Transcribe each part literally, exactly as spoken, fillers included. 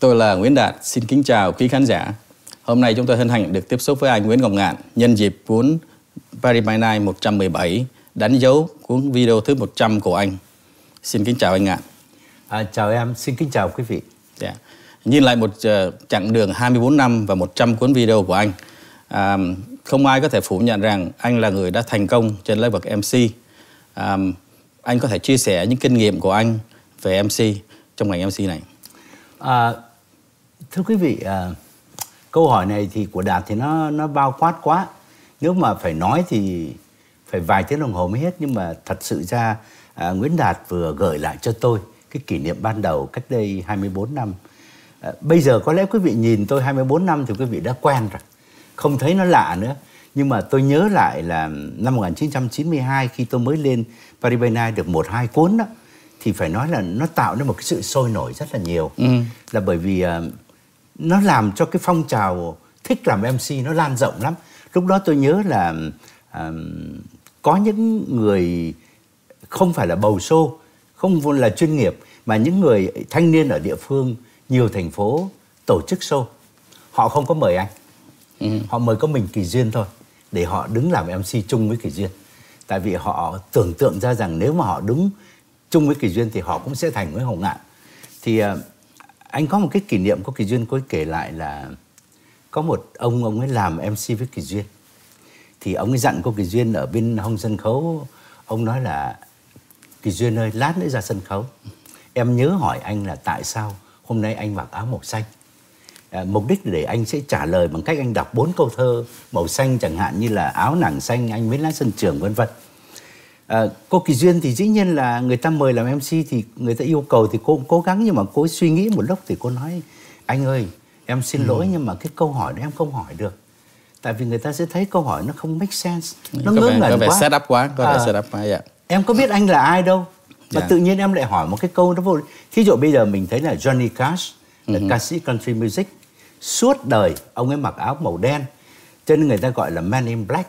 Tôi là Nguyễn Đạt, xin kính chào quý khán giả. Hôm nay chúng tôi hân hạnh được tiếp xúc với anh Nguyễn Ngọc Ngạn nhân dịp cuốn Paris by Night một trăm mười bảy đánh dấu cuốn video thứ một trăm của anh. Xin kính chào anh Ngạn. À, chào em, xin kính chào quý vị. Yeah. Nhìn lại một uh, chặng đường hai mươi bốn năm và một trăm cuốn video của anh, uh, không ai có thể phủ nhận rằng anh là người đã thành công trên lĩnh vực em xê. Uh, anh có thể chia sẻ những kinh nghiệm của anh về em xê trong ngành em xê này. À, thưa quý vị, à, câu hỏi này thì của Đạt thì nó nó bao quát quá. Nếu mà phải nói thì phải vài tiếng đồng hồ mới hết. Nhưng mà thật sự ra à, Nguyễn Đạt vừa gửi lại cho tôi cái kỷ niệm ban đầu cách đây hai mươi bốn năm. À, bây giờ có lẽ quý vị nhìn tôi hai mươi bốn năm thì quý vị đã quen rồi, không thấy nó lạ nữa. Nhưng mà tôi nhớ lại là năm một nghìn chín trăm chín mươi hai khi tôi mới lên Paris by Night được một hai cuốn đó, thì phải nói là nó tạo nên một cái sự sôi nổi rất là nhiều. Ừ. Là bởi vì uh, nó làm cho cái phong trào thích làm em xê nó lan rộng lắm. Lúc đó tôi nhớ là uh, có những người không phải là bầu show, không là chuyên nghiệp, mà những người thanh niên ở địa phương, nhiều thành phố tổ chức show. Họ không có mời anh. Ừ. Họ mời có mình Kỳ Duyên thôi, để họ đứng làm em xê chung với Kỳ Duyên. Tại vì họ tưởng tượng ra rằng nếu mà họ đứng chung với Kỳ Duyên thì họ cũng sẽ thành với Hồng Ngạn. Thì uh, anh có một cái kỷ niệm của Kỳ Duyên có kể lại là có một ông ông ấy làm em xê với Kỳ Duyên. Thì ông ấy dặn cô Kỳ Duyên ở bên hông sân khấu, ông nói là Kỳ Duyên ơi, lát nữa ra sân khấu em nhớ hỏi anh là tại sao hôm nay anh mặc áo màu xanh. À, mục đích để anh sẽ trả lời bằng cách anh đọc bốn câu thơ màu xanh, chẳng hạn như là áo nàng xanh, anh mến lá sân trường, vân vân. À, cô Kỳ Duyên thì dĩ nhiên là người ta mời làm em xê thì người ta yêu cầu thì cô cũng cố gắng, nhưng mà cô suy nghĩ một lúc thì cô nói anh ơi, em xin ừ. lỗi nhưng mà cái câu hỏi đó em không hỏi được. Tại vì người ta sẽ thấy câu hỏi nó không make sense, nó ngớ ngẩn quá. Có vẻ set up quá, có vẻ à, set up quá, dạ. Em có biết anh là ai đâu mà dạ. tự nhiên em lại hỏi một cái câu đó vô. Thí dụ bây giờ mình thấy là Johnny Cash là ừ. ca sĩ country music, suốt đời ông ấy mặc áo màu đen, cho nên người ta gọi là Man in Black.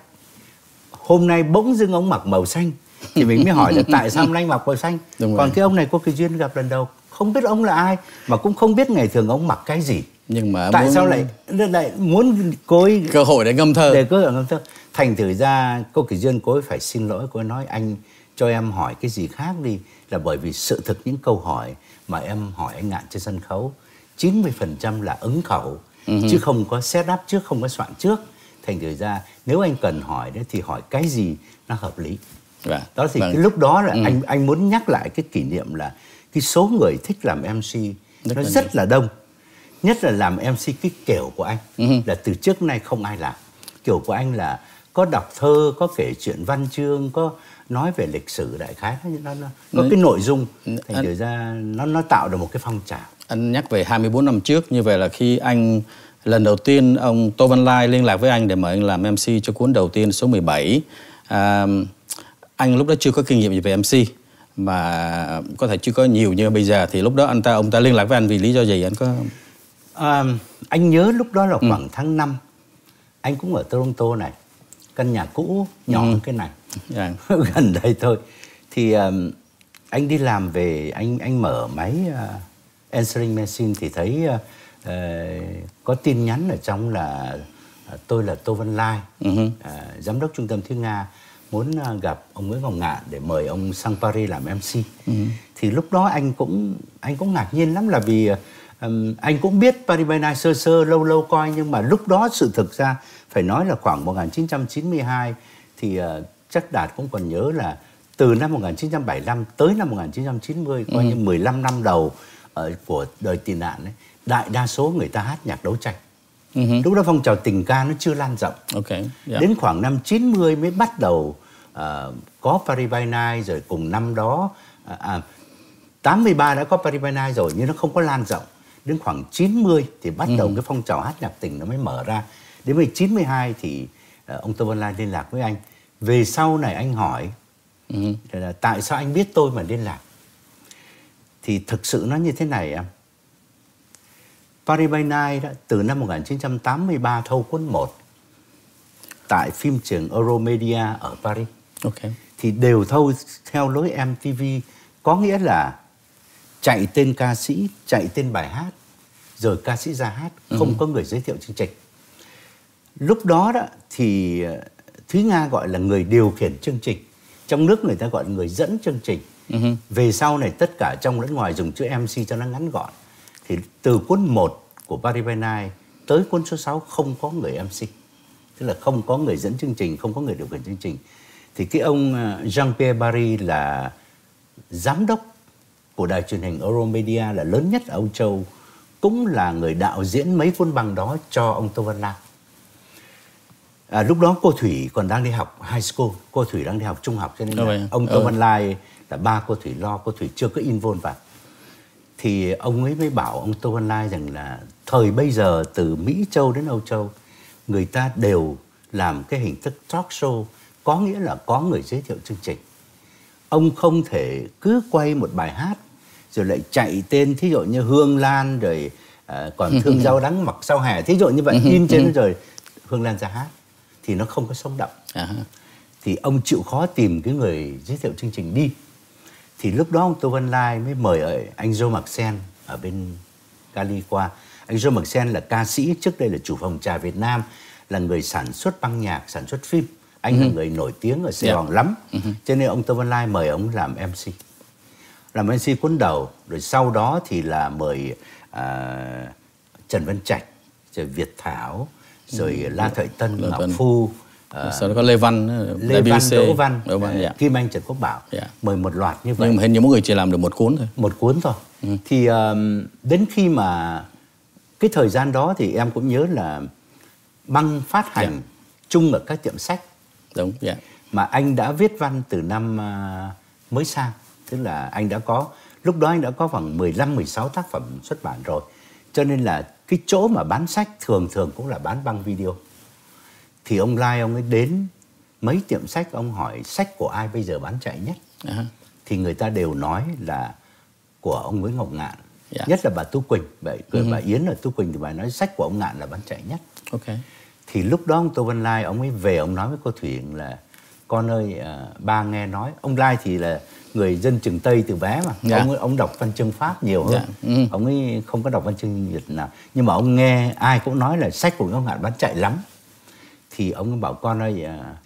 Hôm nay bỗng dưng ông mặc màu xanh thì mình mới hỏi là tại sao hôm nay anh mặc màu xanh. Đúng Còn rồi. Cái ông này cô Kỳ Duyên gặp lần đầu, không biết ông là ai, mà cũng không biết ngày thường ông mặc cái gì. Nhưng mà tại muốn... sao lại lại muốn cô ấy cơ hội để ngâm thơ, để cơ hội ngâm thơ. Thành thử ra cô Kỳ Duyên cô ấy phải xin lỗi, cô ấy nói anh cho em hỏi cái gì khác đi, là bởi vì sự thực những câu hỏi mà em hỏi anh Ngạn trên sân khấu chín mươi phần trăm là ứng khẩu, uh-huh. chứ không có set up trước, không có soạn trước. Thành thử ra nếu anh cần hỏi đấy thì hỏi cái gì nó hợp lý. Và, đó thì vâng. cái lúc đó là ừ. anh anh muốn nhắc lại cái kỷ niệm là cái số người thích làm em xê rất nó là rất nhiều. Là đông. Nhất là làm em xê cái kiểu của anh uh-huh. là từ trước nay không ai làm. Kiểu của anh là có đọc thơ, có kể chuyện văn chương, có nói về lịch sử đại khái, nó, nó có Đấy. cái nội dung. Thành anh... thử ra nó nó tạo được một cái phong trào. Anh nhắc về hai mươi bốn năm trước, như vậy là khi anh lần đầu tiên ông Tô Văn Lai liên lạc với anh để mời anh làm em xê cho cuốn đầu tiên số mười bảy. À, anh lúc đó chưa có kinh nghiệm gì về em xê, mà có thể chưa có nhiều như bây giờ. Thì lúc đó anh ta ông ta liên lạc với anh vì lý do gì anh có? À, anh nhớ lúc đó là khoảng ừ. tháng năm, anh cũng ở Toronto này, căn nhà cũ nhỏ ừ. cái này, yeah. gần đây thôi. Thì um, anh đi làm về, anh anh mở máy uh, answering machine thì thấy uh, uh, có tin nhắn ở trong là uh, tôi là Tô Văn Lai, uh-huh. uh, giám đốc trung tâm tiếng Nga, muốn uh, gặp ông Nguyễn Ngọc Ngạn để mời ông sang Paris làm em xê. Uh-huh. Thì lúc đó anh cũng anh cũng ngạc nhiên lắm, là vì uh, um, anh cũng biết Paris by Night sơ sơ, lâu lâu coi, nhưng mà lúc đó sự thực ra phải nói là khoảng một nghìn chín trăm chín mươi hai thì uh, chắc Đạt cũng còn nhớ là từ năm một nghìn chín trăm bảy mươi lăm tới năm một nghìn chín trăm chín mươi, coi như mười lăm năm đầu uh, của đời tị nạn ấy, đại đa số người ta hát nhạc đấu tranh. Uh-huh. Lúc đó phong trào tình ca nó chưa lan rộng. Okay. Yeah. Đến khoảng năm chín mươi mới bắt đầu uh, có Paris by Night, rồi cùng năm đó uh, à, tám mươi ba đã có Paris by Night rồi, nhưng nó không có lan rộng. Đến khoảng chín mươi thì bắt uh-huh. đầu cái phong trào hát nhạc tình nó mới mở ra. Đến với chín mươi hai thì uh, ông Tô Văn Lai liên lạc với anh. Về sau này anh hỏi uh-huh. là tại sao anh biết tôi mà liên lạc. Thì thực sự nó như thế này em. Paris by Night đó, từ năm một nghìn chín trăm tám mươi ba thâu cuốn một tại phim trường Euromedia ở Paris. Okay. Thì đều thâu theo lối em tê vê, có nghĩa là chạy tên ca sĩ, chạy tên bài hát, rồi ca sĩ ra hát, không uh-huh. có người giới thiệu chương trình. Lúc đó đó thì Thúy Nga gọi là người điều khiển chương trình, trong nước người ta gọi là người dẫn chương trình. Uh-huh. Về sau này tất cả trong lẫn ngoài dùng chữ em xê cho nó ngắn gọn. Thì từ cuốn một của Paris by Night tới cuốn số sáu không có người em xê, tức là không có người dẫn chương trình, không có người điều khiển chương trình. Thì cái ông Jean-Pierre Barry là giám đốc của đài truyền hình Euromedia là lớn nhất ở Âu Châu, cũng là người đạo diễn mấy cuốn băng đó cho ông Tô Văn Lai. À, lúc đó cô Thủy còn đang đi học high school, cô Thủy đang đi học trung học, cho nên là ông Tô ừ. Văn Lai là ba cô Thủy lo, cô Thủy chưa có involve vào. Thì ông ấy mới bảo ông Tô Văn Lai rằng là thời bây giờ từ Mỹ Châu đến Âu Châu, người ta đều làm cái hình thức talk show, có nghĩa là có người giới thiệu chương trình. Ông không thể cứ quay một bài hát rồi lại chạy tên, thí dụ như Hương Lan rồi à, còn Thương Rau Đắng Mặc Sao Hè, thí dụ như vậy, in trên rồi Hương Lan ra hát thì nó không có sống động. Uh-huh. Thì ông chịu khó tìm cái người giới thiệu chương trình đi. Thì lúc đó ông Tô Văn Lai mới mời anh Joe Maxen ở bên Cali qua. Anh Joe Maxen là ca sĩ, trước đây là chủ phòng trà Việt Nam, là người sản xuất băng nhạc, sản xuất phim. Anh uh-huh. là người nổi tiếng ở Sài Gòn yeah. lắm. Uh-huh. Cho nên ông Tô Văn Lai mời ông làm em xê. Làm em xê cuốn đầu. Rồi sau đó thì là mời à, Trần Văn Trạch, rồi Việt Thảo, rồi uh-huh. La Thoại Tân, Ngọc Tân. Phu. À, sau đó có Lê Văn, Lê Văn, Đỗ Văn, Đỗ Văn dạ. Kim Anh, Trần Quốc Bảo. Dạ. Mời một loạt như vậy. Nhưng mà hình như mỗi người chỉ làm được một cuốn thôi. Một cuốn thôi. Ừ. Thì um, đến khi mà cái thời gian đó thì em cũng nhớ là băng phát hành dạ. chung ở các tiệm sách. Đúng, dạ. Mà anh đã viết văn từ năm uh, mới sang. Tức là anh đã có, lúc đó anh đã có khoảng mười lăm mười sáu tác phẩm xuất bản rồi. Cho nên là cái chỗ mà bán sách thường thường cũng là bán băng video. Thì ông Lai ông ấy đến mấy tiệm sách, ông hỏi sách của ai bây giờ bán chạy nhất. Uh-huh. Thì người ta đều nói là của ông Nguyễn Ngọc Ngạn. Yeah. Nhất là bà Tú Quỳnh. Vậy uh-huh. bà Yến ở Tú Quỳnh thì bà nói sách của ông Ngạn là bán chạy nhất. Okay. Thì lúc đó ông Tô Văn Lai ông ấy về, ông nói với cô Thủy là con ơi, uh, ba nghe nói. Ông Lai thì là người dân Trường Tây từ bé mà. Yeah. Ông, ấy, ông đọc văn chương Pháp nhiều hơn. Yeah. Uh-huh. Ông ấy không có đọc văn chương Việt nào. Nhưng mà ông nghe ai cũng nói là sách của ông Ngạn bán chạy lắm. Thì ông ấy bảo con ơi, à,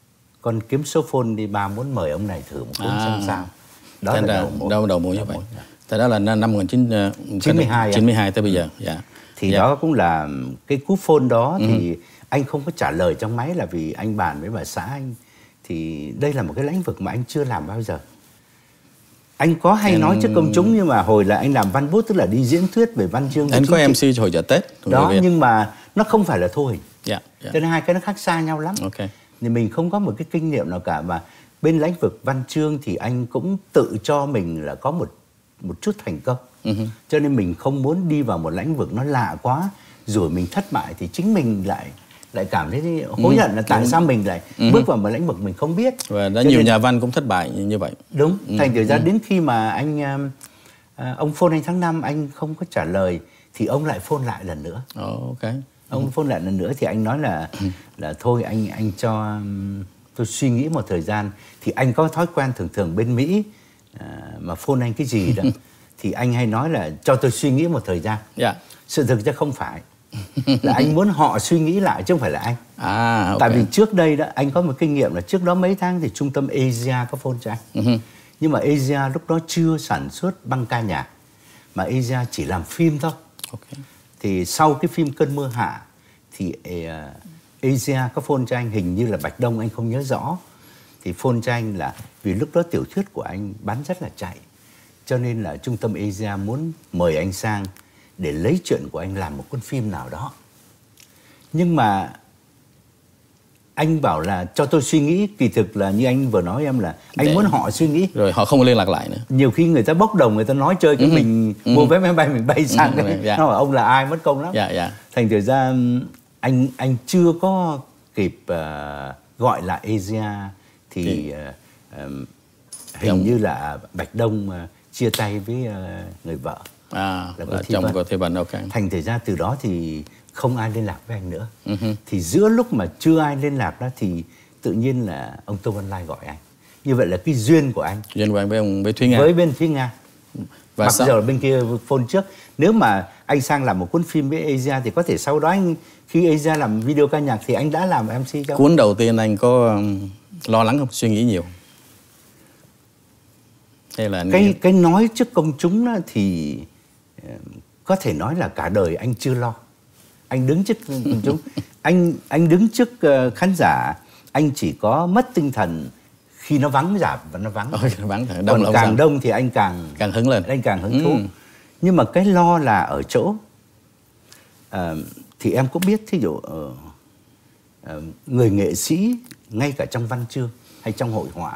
con kiếm số phone đi, ba muốn mời ông này thử một cuốn à, xem sao. Đó là đầu mối. Đâu đầu mối như vậy. Thế đó là năm một nghìn chín trăm chín mươi hai tới bây giờ. Yeah. Thì yeah. đó cũng là cái cú phone đó ừ. thì anh không có trả lời trong máy là vì anh bàn với bà xã anh. Thì đây là một cái lĩnh vực mà anh chưa làm bao giờ. Anh có hay em... nói trước công chúng, nhưng mà hồi là anh làm văn bút, tức là đi diễn thuyết về văn chương. Anh có em xê hồi chợ Tết. Đó, nhưng mà nó không phải là thu hình. Yeah, yeah. Cho nên hai cái nó khác xa nhau lắm. Okay. Thì mình không có một cái kinh nghiệm nào cả. Mà bên lĩnh vực văn chương thì anh cũng tự cho mình là có một một chút thành công. Uh-huh. Cho nên mình không muốn đi vào một lĩnh vực nó lạ quá, rồi mình thất bại thì chính mình lại lại cảm thấy hối hận là tại sao mình lại uh-huh. bước vào một lĩnh vực mình không biết. Và đã nhiều nên... nhà văn cũng thất bại như vậy. Đúng. Uh-huh. Thành thử ra đến khi mà anh uh, ông phone anh tháng năm anh không có trả lời thì ông lại phone lại lần nữa. Oh, okay. Ông ừ. phone lại lần nữa thì anh nói là ừ. là thôi anh anh cho um, tôi suy nghĩ một thời gian. Thì anh có thói quen thường thường bên Mỹ uh, mà phone anh cái gì đó thì anh hay nói là cho tôi suy nghĩ một thời gian. Yeah. Sự thực ra không phải là anh muốn họ suy nghĩ lại chứ không phải là anh. À, okay. Tại vì trước đây đó anh có một kinh nghiệm là trước đó mấy tháng thì trung tâm Asia có phone cho anh. Uh-huh. Nhưng mà Asia lúc đó chưa sản xuất băng ca nhạc, mà Asia chỉ làm phim thôi. Okay. Thì sau cái phim Cơn Mưa Hạ thì uh, Asia có phone cho anh, hình như là Bạch Đông, anh không nhớ rõ. Thì phone cho anh là vì lúc đó tiểu thuyết của anh bán rất là chạy, cho nên là trung tâm Asia muốn mời anh sang để lấy chuyện của anh làm một cuốn phim nào đó. Nhưng mà anh bảo là cho tôi suy nghĩ, kỳ thực là như anh vừa nói em là anh để... muốn họ suy nghĩ. Rồi họ không có liên lạc lại nữa. Nhiều khi người ta bốc đồng, người ta nói chơi cái ừ. mình ừ. mua vé máy bay mình bay sang ừ. cái, yeah. nó bảo ông là ai, mất công lắm. Yeah, yeah. Thành thử ra anh anh chưa có kịp uh, gọi lại Asia thì, thì... Uh, um, hình ông... như là Bạch Đông uh, chia tay với uh, người vợ. À, là, là chồng của Thế Vân. Okay. Thành thử ra từ đó thì không ai liên lạc với anh nữa. Uh-huh. Thì giữa lúc mà chưa ai liên lạc đó thì tự nhiên là ông Tô Văn Lai gọi anh. Như vậy là cái duyên của anh. Duyên của anh với ông với Thúy Nga. Với bên Thúy Nga. Và mặc dù bên kia phone trước. Nếu mà anh sang làm một cuốn phim với Asia thì có thể sau đó anh khi Asia làm video ca nhạc thì anh đã làm em xê cho. Cuốn đầu tiên anh có lo lắng không, suy nghĩ nhiều? Hay là cái nghĩ... cái nói trước công chúng đó thì có thể nói là cả đời anh chưa lo. Anh đứng trước công chúng, anh anh đứng trước khán giả, anh chỉ có mất tinh thần khi nó vắng rạp và nó vắng. Ôi, vắng đông. Còn càng sao? Đông thì anh càng càng hứng lên, anh càng hứng thú. Ừ. Nhưng mà cái lo là ở chỗ à, thì em cũng biết, thí dụ uh, uh, người nghệ sĩ ngay cả trong văn chương hay trong hội họa,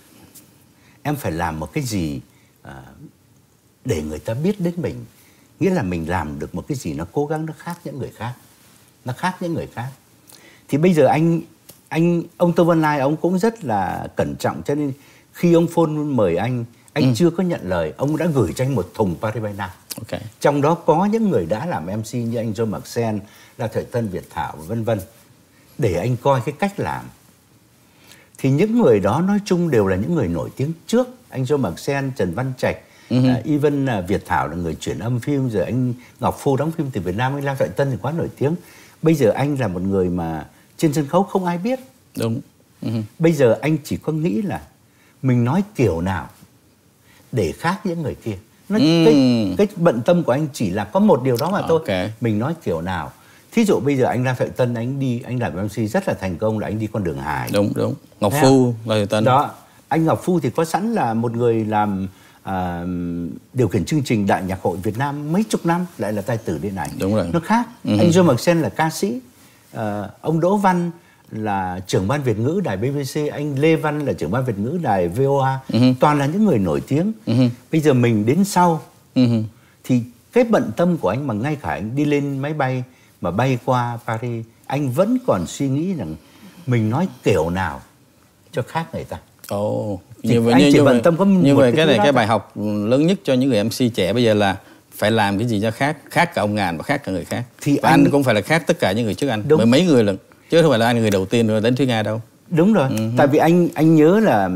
em phải làm một cái gì uh, để người ta biết đến mình, nghĩa là mình làm được một cái gì nó cố gắng nó khác những người khác, nó khác những người khác. Thì bây giờ anh anh ông Tô Văn Lai ông cũng rất là cẩn trọng, cho nên khi ông phone mời anh, anh ừ. chưa có nhận lời, ông đã gửi cho anh một thùng Paris by Now. Okay. Trong đó có những người đã làm em xê như anh Joe Maxen, là Thời Tân, Việt Thảo vân vân, để anh coi cái cách làm. Thì những người đó nói chung đều là những người nổi tiếng trước, anh Joe Maxen, Trần Văn Trạch, uh-huh. uh, even uh, Việt Thảo là người chuyển âm phim, rồi anh Ngọc Phu đóng phim từ Việt Nam, anh La Thoại Tân thì quá nổi tiếng. Bây giờ anh là một người mà trên sân khấu không ai biết. Đúng. Uh-huh. Bây giờ anh chỉ có nghĩ là mình nói kiểu nào để khác những người kia. Nó, mm. cái, cái bận tâm của anh chỉ là có một điều đó mà thôi. Okay. Mình nói kiểu nào. Thí dụ bây giờ anh La Thoại Tân, anh đi, anh làm em xê rất là thành công là anh đi con đường hài. Đúng, đúng. Ngọc Thấy Phu, La Thoại Tân. Đó, anh Ngọc Phu thì có sẵn là một người làm à, điều khiển chương trình Đại nhạc hội Việt Nam mấy chục năm, lại là tài tử điện ảnh. Đúng rồi. Nó khác. Mm-hmm. Anh Joe Maxen là ca sĩ. À, ông Đỗ Văn là trưởng ban Việt ngữ đài bê bê xê, anh Lê Văn là trưởng ban Việt ngữ đài vê o a, uh-huh. toàn là những người nổi tiếng. Uh-huh. Bây giờ mình đến sau, uh-huh. thì cái bận tâm của anh mà ngay cả anh đi lên máy bay mà bay qua Paris, anh vẫn còn suy nghĩ rằng mình nói kiểu nào cho khác người ta. Ồ, oh, như vậy, anh như, chỉ như bận vậy, tâm có như một vậy cái, cái này đó cái đó. bài học lớn nhất cho những người em xê trẻ bây giờ là phải làm cái gì cho khác, khác cả ông Ngàn và khác cả người khác. Thì anh, anh cũng phải là khác tất cả những người trước anh, bởi mấy người lần. Chứ không phải là anh người đầu tiên rồi đến Thúy Nga đâu. Đúng rồi. Uh-huh. Tại vì anh anh nhớ là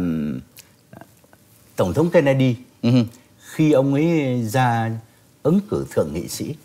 Tổng thống Kennedy, uh-huh. khi ông ấy ra ứng cử thượng nghị sĩ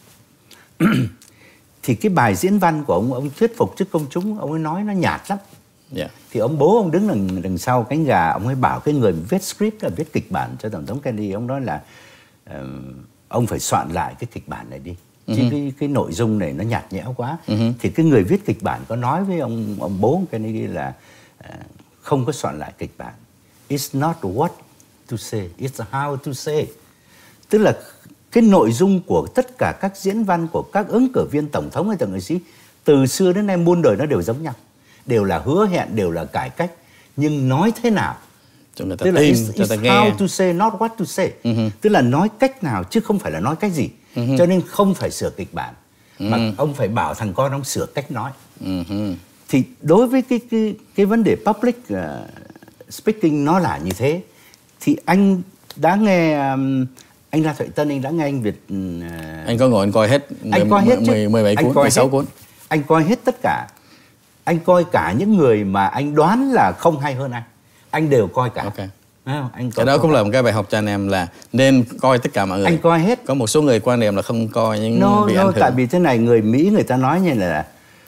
thì cái bài diễn văn của ông, ông thuyết phục trước công chúng, ông ấy nói nó nhạt lắm. Yeah. Thì ông bố ông đứng đằng, đằng sau cánh gà, ông ấy bảo cái người viết script, là viết kịch bản cho Tổng thống Kennedy, ông nói là uh, ông phải soạn lại cái kịch bản này đi. Chứ uh-huh. cái, cái nội dung này nó nhạt nhẽo quá. Uh-huh. Thì cái người viết kịch bản có nói với ông ông bố ông Kennedy là uh, không có soạn lại kịch bản. It's not what to say, it's how to say. Tức là cái nội dung của tất cả các diễn văn của các ứng cử viên tổng thống hay thượng nghị sĩ từ xưa đến nay muôn đời nó đều giống nhau, đều là hứa hẹn, đều là cải cách, nhưng nói thế nào cho người ta tức tin, là it's, cho it's ta nghe. how to say, not what to say. Uh-huh. Tức là nói cách nào chứ không phải là nói cách gì. Uh-huh. Cho nên không phải sửa kịch bản, uh-huh. mà ông phải bảo thằng con ông sửa cách nói. Uh-huh. Thì đối với cái cái cái vấn đề public uh, speaking nó là như thế. Thì anh đã nghe um, anh La Thoại Tân, anh đã nghe anh Việt uh, anh có ngồi anh coi hết anh coi hết mười, mười bảy cuốn, mười sáu cuốn. Anh coi hết tất cả. Anh coi cả những người mà anh đoán là không hay hơn anh, anh đều coi cả. Okay. Anh cái đó cũng là một cái bài học cho anh em là nên coi tất cả mọi người. Anh coi hết. Có một số người quan niệm là không coi nhưng no, bị no, ảnh hưởng. Tại vì thế này, người Mỹ người ta nói như là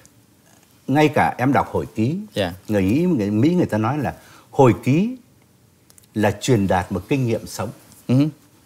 ngay cả em đọc hồi ký, yeah. người Mỹ người Mỹ người ta nói là hồi ký là truyền đạt một kinh nghiệm sống. Uh-huh.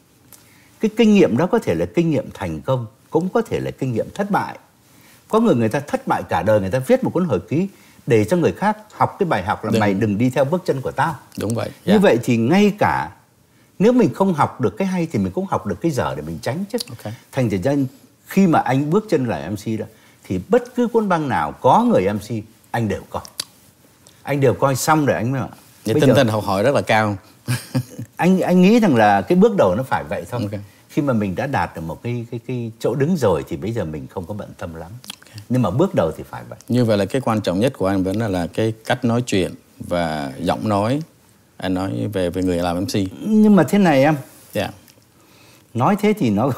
Cái kinh nghiệm đó có thể là kinh nghiệm thành công, cũng có thể là kinh nghiệm thất bại. Có người người ta thất bại cả đời, người ta viết một cuốn hồi ký để cho người khác học cái bài học là đừng. mày đừng đi theo bước chân của tao. Đúng vậy. Như yeah. vậy thì ngay cả nếu mình không học được cái hay thì mình cũng học được cái dở để mình tránh chứ. Okay. Thành ra khi mà anh bước chân lại em xê đó thì bất cứ cuốn băng nào có người em xê anh đều coi. Anh đều coi xong rồi anh mới bảo. Vậy tinh thần học hỏi rất là cao. anh anh nghĩ rằng là cái bước đầu nó phải vậy thôi. Okay. Khi mà mình đã đạt được một cái cái cái chỗ đứng rồi thì bây giờ mình không có bận tâm lắm. Okay. Nhưng mà bước đầu thì phải vậy. Như vậy là cái quan trọng nhất của anh vẫn là, là cái cách nói chuyện và giọng nói. Anh nói về về người làm em xê. Nhưng mà thế này em. Yeah. Nói thế thì nó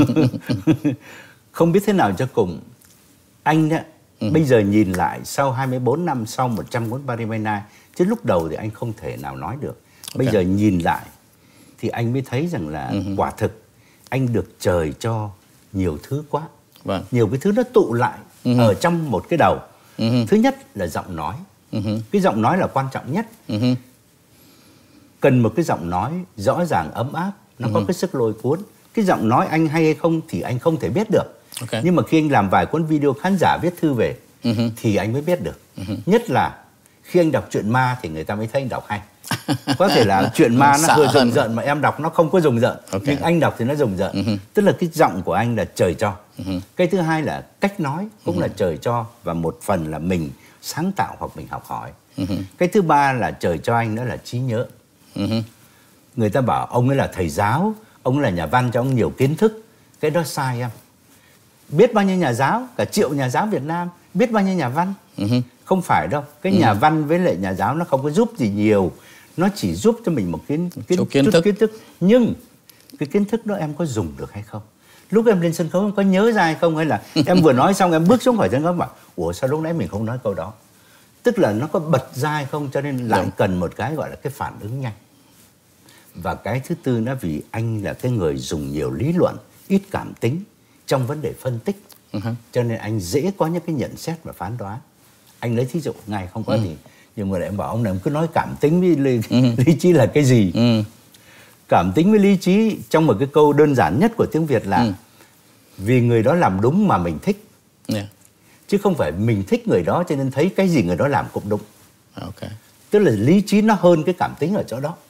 không biết thế nào cho cùng. Anh á, ừ. bây giờ nhìn lại sau hai mươi bốn năm, sau một trăm cuốn Paris by Night, chứ lúc đầu thì anh không thể nào nói được. Bây okay. giờ nhìn lại thì anh mới thấy rằng là uh-huh. quả thực anh được trời cho nhiều thứ quá. Vâng. Nhiều cái thứ nó tụ lại uh-huh. ở trong một cái đầu. Uh-huh. Thứ nhất là giọng nói. Uh-huh. Cái giọng nói là quan trọng nhất. Uh-huh. Cần một cái giọng nói rõ ràng, ấm áp, nó uh-huh. có cái sức lôi cuốn. Cái giọng nói anh hay hay không thì anh không thể biết được. Okay. Nhưng mà khi anh làm vài cuốn video khán giả viết thư về uh-huh. thì anh mới biết được. Uh-huh. Nhất là khi anh đọc truyện ma thì người ta mới thấy anh đọc hay. Có thể là chuyện ma nó hơi rùng rợn mà em đọc nó không có rùng rợn. Okay. Nhưng anh đọc thì nó rùng rợn. Uh-huh. Tức là cái giọng của anh là trời cho. Uh-huh. Cái thứ hai là cách nói cũng uh-huh. là trời cho, và một phần là mình sáng tạo hoặc mình học hỏi. Uh-huh. Cái thứ ba là trời cho anh đó là trí nhớ. Uh-huh. Người ta bảo ông ấy là thầy giáo, ông là nhà văn cho ông nhiều kiến thức. Cái đó sai em. Biết bao nhiêu nhà giáo, cả triệu nhà giáo Việt Nam, biết bao nhiêu nhà văn. Uh-huh. Không phải đâu. Cái uh-huh. nhà văn với lại nhà giáo nó không có giúp gì nhiều. Nó chỉ giúp cho mình một kiến, kiến, kiến, thức. kiến thức. Nhưng cái kiến thức đó em có dùng được hay không? Lúc em lên sân khấu em có nhớ ra hay không? Hay là em vừa nói xong em bước xuống khỏi sân khấu bảo ủa sao lúc nãy mình không nói câu đó? Tức là nó có bật ra hay không? Cho nên lại Đúng. cần một cái gọi là cái phản ứng nhanh. Và cái thứ tư nó vì anh là cái người dùng nhiều lý luận, ít cảm tính trong vấn đề phân tích. Uh-huh. Cho nên anh dễ có những cái nhận xét và phán đoán. Anh lấy thí dụ ngay không có uh-huh. gì. Nhưng mà lại em bảo ông này cứ nói cảm tính với lý, uh-huh. lý trí là cái gì? Uh-huh. Cảm tính với lý trí trong một cái câu đơn giản nhất của tiếng Việt là uh-huh. vì người đó làm đúng mà mình thích. Yeah. Chứ không phải mình thích người đó cho nên thấy cái gì người đó làm cũng đúng. Okay. Tức là lý trí nó hơn cái cảm tính ở chỗ đó.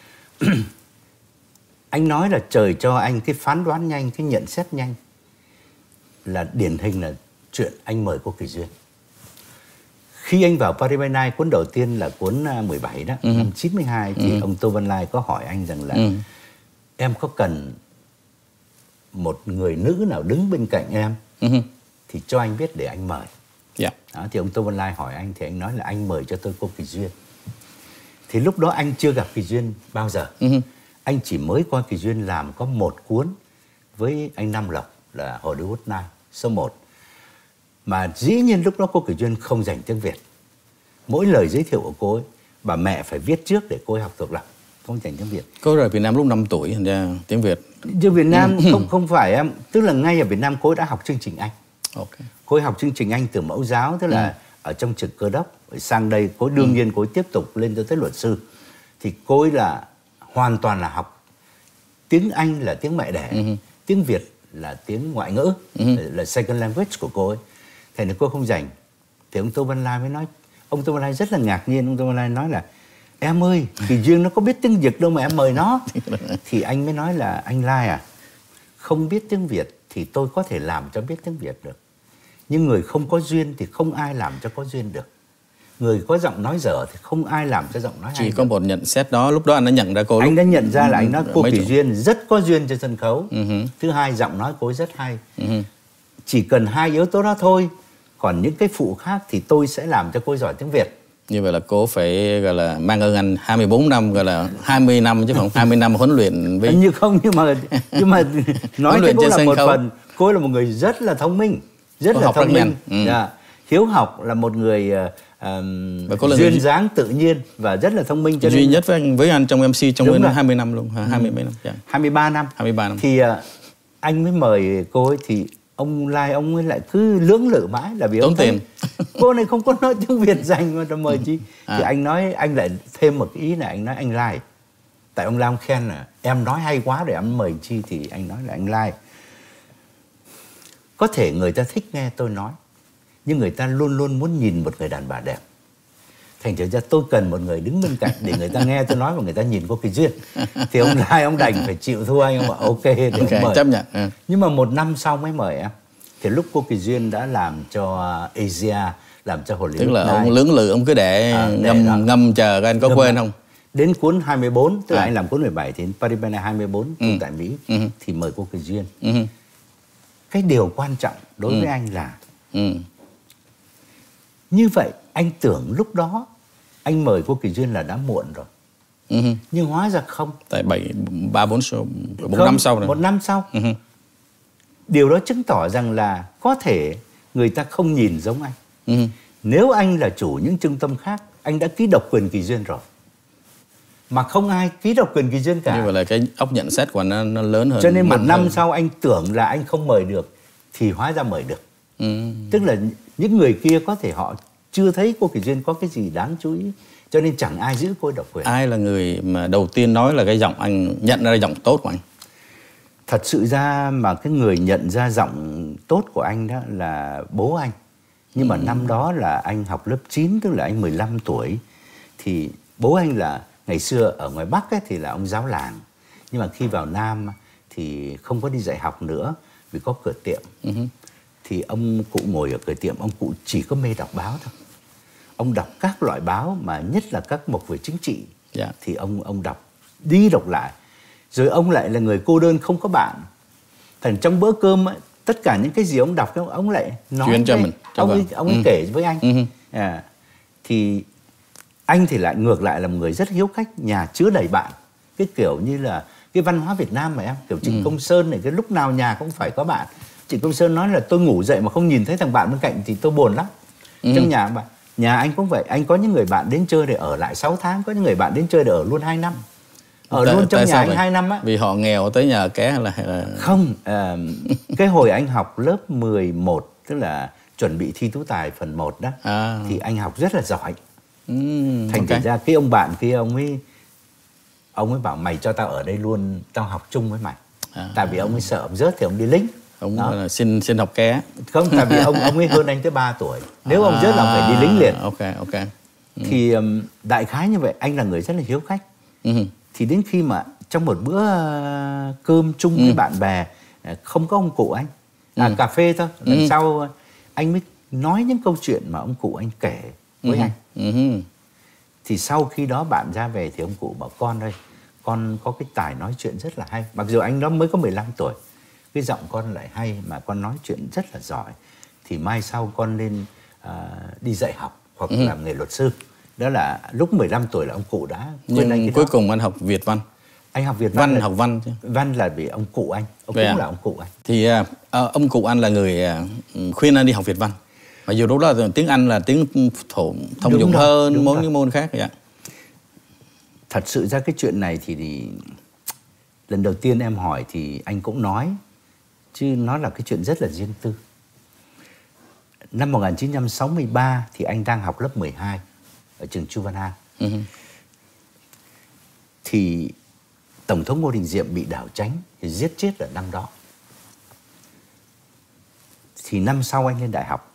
Anh nói là trời cho anh cái phán đoán nhanh, cái nhận xét nhanh. Là điển hình là chuyện anh mời cô Kỳ Duyên. Khi anh vào Paris by Night, cuốn đầu tiên là cuốn mười bảy đó, uh-huh. năm chín mươi hai, thì uh-huh. ông Tô Văn Lai có hỏi anh rằng là uh-huh. em có cần một người nữ nào đứng bên cạnh em uh-huh. thì cho anh biết để anh mời. Yeah. Đó, thì ông Tô Văn Lai hỏi anh thì anh nói là anh mời cho tôi cô Kỳ Duyên. Thì lúc đó anh chưa gặp Kỳ Duyên bao giờ. Uh-huh. Anh chỉ mới qua Kỳ Duyên làm có một cuốn với anh Nam Lộc là Hollywood Night số một. Mà dĩ nhiên lúc đó cô Kỳ Duyên không dành tiếng Việt. Mỗi lời giới thiệu của cô ấy, bà mẹ phải viết trước để cô ấy học thuộc lòng, không dành tiếng Việt. Cô ở Việt Nam lúc năm tuổi ra tiếng Việt. Chứ Việt Nam không không phải em, tức là ngay ở Việt Nam cô ấy đã học chương trình Anh. Okay. Cô ấy học chương trình Anh từ mẫu giáo, tức là ừ. ở trong trực cơ đốc, sang đây cô ấy đương ừ. nhiên cô ấy tiếp tục lên cho tới luật sư. Thì cô ấy là hoàn toàn là học tiếng Anh là tiếng mẹ đẻ, ừ. tiếng Việt là tiếng ngoại ngữ, ừ. là second language của cô ấy. Thế nên cô không dành. Thì ông Tô Văn Lai mới nói, ông Tô Văn Lai rất là ngạc nhiên, ông Tô Văn Lai nói là em ơi, Kỳ Duyên nó có biết tiếng Việt đâu mà em mời nó. Thì anh mới nói là anh Lai à, không biết tiếng Việt thì tôi có thể làm cho biết tiếng Việt được. Nhưng người không có duyên thì không ai làm cho có duyên được. Người có giọng nói dở thì không ai làm cho giọng nói hay. Chỉ có một nhận xét đó, lúc đó anh đã nhận ra cô. Anh lúc... đã nhận ra là anh nói cô Kỳ chỗ... Duyên rất có duyên trên sân khấu. Uh-huh. Thứ hai, giọng nói cô ấy rất hay. Uh-huh. Chỉ cần hai yếu tố đó thôi. Còn những cái phụ khác thì tôi sẽ làm cho cô ấy giỏi tiếng Việt. Như vậy là cô phải gọi là mang ơn anh hai mươi bốn năm, gọi là hai mươi năm chứ không hai mươi năm huấn luyện với... Như không, nhưng mà nhưng mà nói thế cũng là một khấu. Phần. Cô ấy là một người rất là thông minh, rất cô là thông minh. Ừ. Yeah. Hiếu học, là một người uh, duyên người... dáng tự nhiên và rất là thông minh. Cho duy nên... nhất với anh, với anh trong em xê trong hai mươi năm luôn, hai mươi mấy năm. Yeah. hai mươi ba năm. hai mươi ba năm. Thì uh, anh mới mời cô ấy thì ông Lai ông ấy lại cứ lưỡng lự mãi là vì tốn ông tiền. Cô này không có nói tiếng Việt dành mà mời chi. À. Thì anh nói, anh lại thêm một ý là anh nói anh Lai, tại ông Lai ông khen là em nói hay quá để em mời chi, thì anh nói là anh Lai, có thể người ta thích nghe tôi nói, nhưng người ta luôn luôn muốn nhìn một người đàn bà đẹp. Thành ra tôi cần một người đứng bên cạnh để người ta nghe tôi nói và người ta nhìn cô Kỳ Duyên. Thì ông Lai ông đành phải chịu thua, anh ông bảo ok để okay, mời. Chấp nhận. Ừ. Nhưng mà một năm sau mới mời em. Thì lúc cô Kỳ Duyên đã làm cho Asia, làm cho Hollywood. Tức là Night. ông lưỡng lự, ông cứ để à, ngâm đó. ngâm chờ anh có ngâm quên không? Đến cuốn hai mươi bốn, tức là à. anh làm cuốn mười bảy thì Paris by Night hai mươi bốn ừ. tại Mỹ ừ. thì mời cô Kỳ Duyên. Ừ. Cái điều quan trọng đối ừ. với anh là ừ. như vậy anh tưởng lúc đó anh mời cô Kỳ Duyên là đã muộn rồi. Ừ. Nhưng hóa ra không. Tại bảy ba bốn số một năm sau rồi. Một năm sau. Ừ. Điều đó chứng tỏ rằng là có thể người ta không nhìn giống anh. Ừ. Nếu anh là chủ những trung tâm khác, anh đã ký độc quyền Kỳ Duyên rồi. mà không ai ký độc quyền kỳ duyên cả. Như vậy là cái óc nhận xét của nó, nó lớn hơn. Cho nên một năm hơn. sau anh tưởng là anh không mời được thì hóa ra mời được. Ừ. Tức là những người kia có thể họ chưa thấy cô Kỳ Duyên có cái gì đáng chú ý, cho nên chẳng ai giữ cô độc quyền. Ai là người mà đầu tiên nói là cái giọng anh nhận ra giọng tốt của anh? Thật sự ra mà cái người nhận ra giọng tốt của anh đó là bố anh. Nhưng mà ừ. năm đó là anh học lớp chín, tức là anh mười lăm tuổi. Thì bố anh là ngày xưa ở ngoài Bắc ấy, thì là ông giáo làng. Nhưng mà khi vào Nam thì không có đi dạy học nữa vì có cửa tiệm. Ừ. Thì ông cụ ngồi ở cửa tiệm, ông cụ chỉ có mê đọc báo thôi. Ông đọc các loại báo mà nhất là các mục về chính trị. Yeah. Thì ông ông đọc đi đọc lại. Rồi ông lại là người cô đơn không có bạn. Thành trong bữa cơm ấy, tất cả những cái gì ông đọc ông lại nói chuyên cho mình, cho ông ấy, ông ấy ừ. kể với anh. Ừ. À, thì anh thì lại ngược lại là một người rất hiếu khách, nhà chứa đầy bạn. Cái kiểu như là cái văn hóa Việt Nam mà em, kiểu Trịnh ừ. Công Sơn này, cái lúc nào nhà cũng phải có bạn. Trịnh Công Sơn nói là tôi ngủ dậy mà không nhìn thấy thằng bạn bên cạnh thì tôi buồn lắm. Ừ. Trong nhà bạn, nhà anh cũng vậy, anh có những người bạn đến chơi để ở lại sáu tháng, có những người bạn đến chơi để ở luôn hai năm. Ở tại, luôn trong nhà anh vậy? hai năm á. Vì họ nghèo tới nhờ ké hay là, là... Không, à, cái hồi anh học lớp mười một, tức là chuẩn bị thi tú tài phần một đó, à. Thì anh học rất là giỏi. Ừ, thành okay. ra cái ông bạn kia ông ấy ông ấy bảo mày cho tao ở đây luôn, tao học chung với mày. À, tại vì ông ấy sợ ông rớt thì ông đi lính. Ông là xin xin học ké. Không, tại vì ông ông ấy hơn anh tới ba tuổi. Nếu à, ông rớt là ông phải đi lính liền. Ok, ok. Ừ. Thì um, đại khái như vậy, anh là người rất là hiếu khách. Ừ. Thì đến khi mà trong một bữa uh, cơm chung ừ. với bạn bè, không có ông cụ anh, à, ừ. cà phê thôi, lần ừ. sau anh mới nói những câu chuyện mà ông cụ anh kể với ừ. anh. Ừ. Thì sau khi đó bạn ra về thì ông cụ bảo con ơi, con có cái tài nói chuyện rất là hay. Mặc dù anh đó mới có mười lăm tuổi, cái giọng con lại hay mà con nói chuyện rất là giỏi. Thì mai sau con nên uh, đi dạy học hoặc ừ. làm nghề luật sư. Đó là lúc mười lăm tuổi là ông cụ đã khuyên anh cái cuối đó. Cùng anh học Việt văn. Anh học Việt văn, văn là, học văn chứ. Văn là vì ông cụ anh, ông Vậy cũng à? là ông cụ anh. Thì uh, ông cụ anh là người uh, khuyên anh đi học Việt văn. Mà dù lúc đó là tiếng Anh là tiếng thổ thông đúng dụng rồi, hơn mỗi những môn khác vậy. Thật sự ra cái chuyện này thì, thì lần đầu tiên em hỏi thì anh cũng nói, chứ nó là cái chuyện rất là riêng tư. Năm một nghìn chín trăm sáu mươi ba thì anh đang học lớp mười hai ở trường Chu Văn An. Uh-huh. Thì Tổng thống Ngô Đình Diệm bị đảo chánh thì giết chết ở năm đó. Thì năm sau anh lên đại học.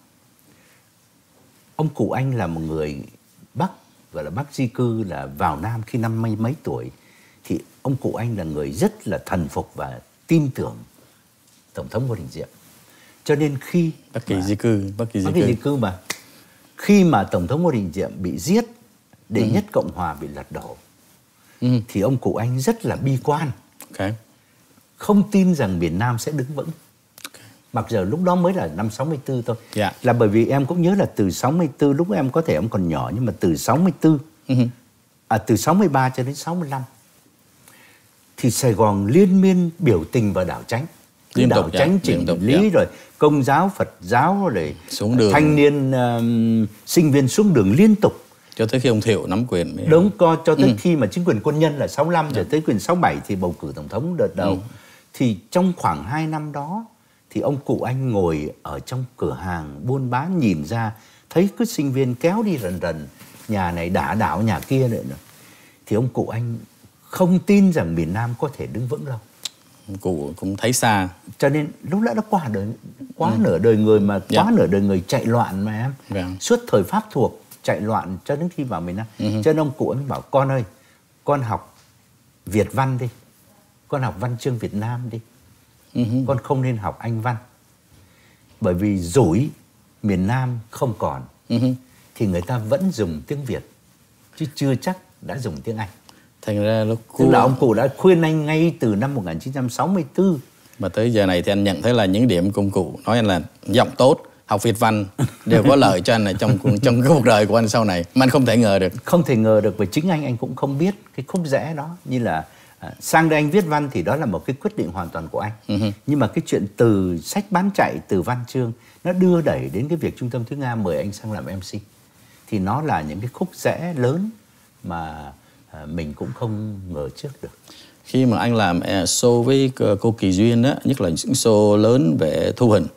Ông cụ anh là một người Bắc, gọi là Bắc di cư, là vào Nam khi năm mấy mấy tuổi. Thì ông cụ anh là người rất là thần phục và tin tưởng Tổng thống Ngô Đình Diệm. Cho nên khi Bắc Kỳ di cư, Bắc Kỳ di, Bắc Kỳ di cư mà khi mà Tổng thống Ngô Đình Diệm bị giết, đệ ừ. nhất Cộng hòa bị lật đổ, ừ. thì ông cụ anh rất là bi quan, okay. không tin rằng miền Nam sẽ đứng vững. Okay. Mặc dù lúc đó mới là năm sáu mươi tư thôi. Yeah. Là bởi vì em cũng nhớ là từ sáu mươi tư, lúc em có thể em còn nhỏ, nhưng mà từ sáu mươi tư, ừ. à, từ sáu mươi ba cho đến sáu mươi lăm thì Sài Gòn liên miên biểu tình và đảo chánh. Liên đảo chánh chỉnh lý, rồi Công giáo, Phật giáo, rồi xuống đường. Thanh niên, uh, sinh viên xuống đường liên tục. Cho tới khi ông Thiệu nắm quyền. Mới... Đúng, co, cho tới ừ. khi mà chính quyền quân nhân là sáu mươi lăm, rồi tới quyền sáu mươi bảy thì bầu cử tổng thống đợt đầu. Ừ. Thì trong khoảng hai năm đó, thì ông cụ anh ngồi ở trong cửa hàng buôn bán nhìn ra, thấy cứ sinh viên kéo đi rần rần, nhà này đả đảo nhà kia nữa. Thì ông cụ anh không tin rằng miền Nam có thể đứng vững lâu. Cụ cũng thấy xa. Cho nên lúc đó đã qua đời, quá ừ. nửa đời người mà quá yeah. nửa đời người chạy loạn mà em. Yeah. Suốt thời Pháp thuộc chạy loạn cho đến khi vào miền Nam. Uh-huh. Cho nên ông cụ anh bảo con ơi, con học Việt văn đi, con học văn chương Việt Nam đi, uh-huh. con không nên học Anh văn. Bởi vì rủi miền Nam không còn, uh-huh. thì người ta vẫn dùng tiếng Việt, chứ chưa chắc đã dùng tiếng Anh. Thành ra lúc Tức là ông cụ đã khuyên anh ngay từ năm một nghìn chín trăm sáu mươi tư. Mà tới giờ này thì anh nhận thấy là những điểm công cụ nói anh là giọng tốt, học Việt văn đều có lợi cho anh ở trong trong cái cuộc đời của anh sau này mà anh không thể ngờ được. Không thể ngờ được, vì chính anh anh cũng không biết cái khúc rẽ đó. Như là à, sang đây anh viết văn thì đó là một cái quyết định hoàn toàn của anh. Uh-huh. Nhưng mà cái chuyện từ sách bán chạy, từ văn chương, nó đưa đẩy đến cái việc Trung tâm Tiếng Nga mời anh sang làm em xê. Thì nó là những cái khúc rẽ lớn mà à, mình cũng không ngờ trước được. Khi mà anh làm show với cô Kỳ Duyên á, nhất là những show lớn về thu hình,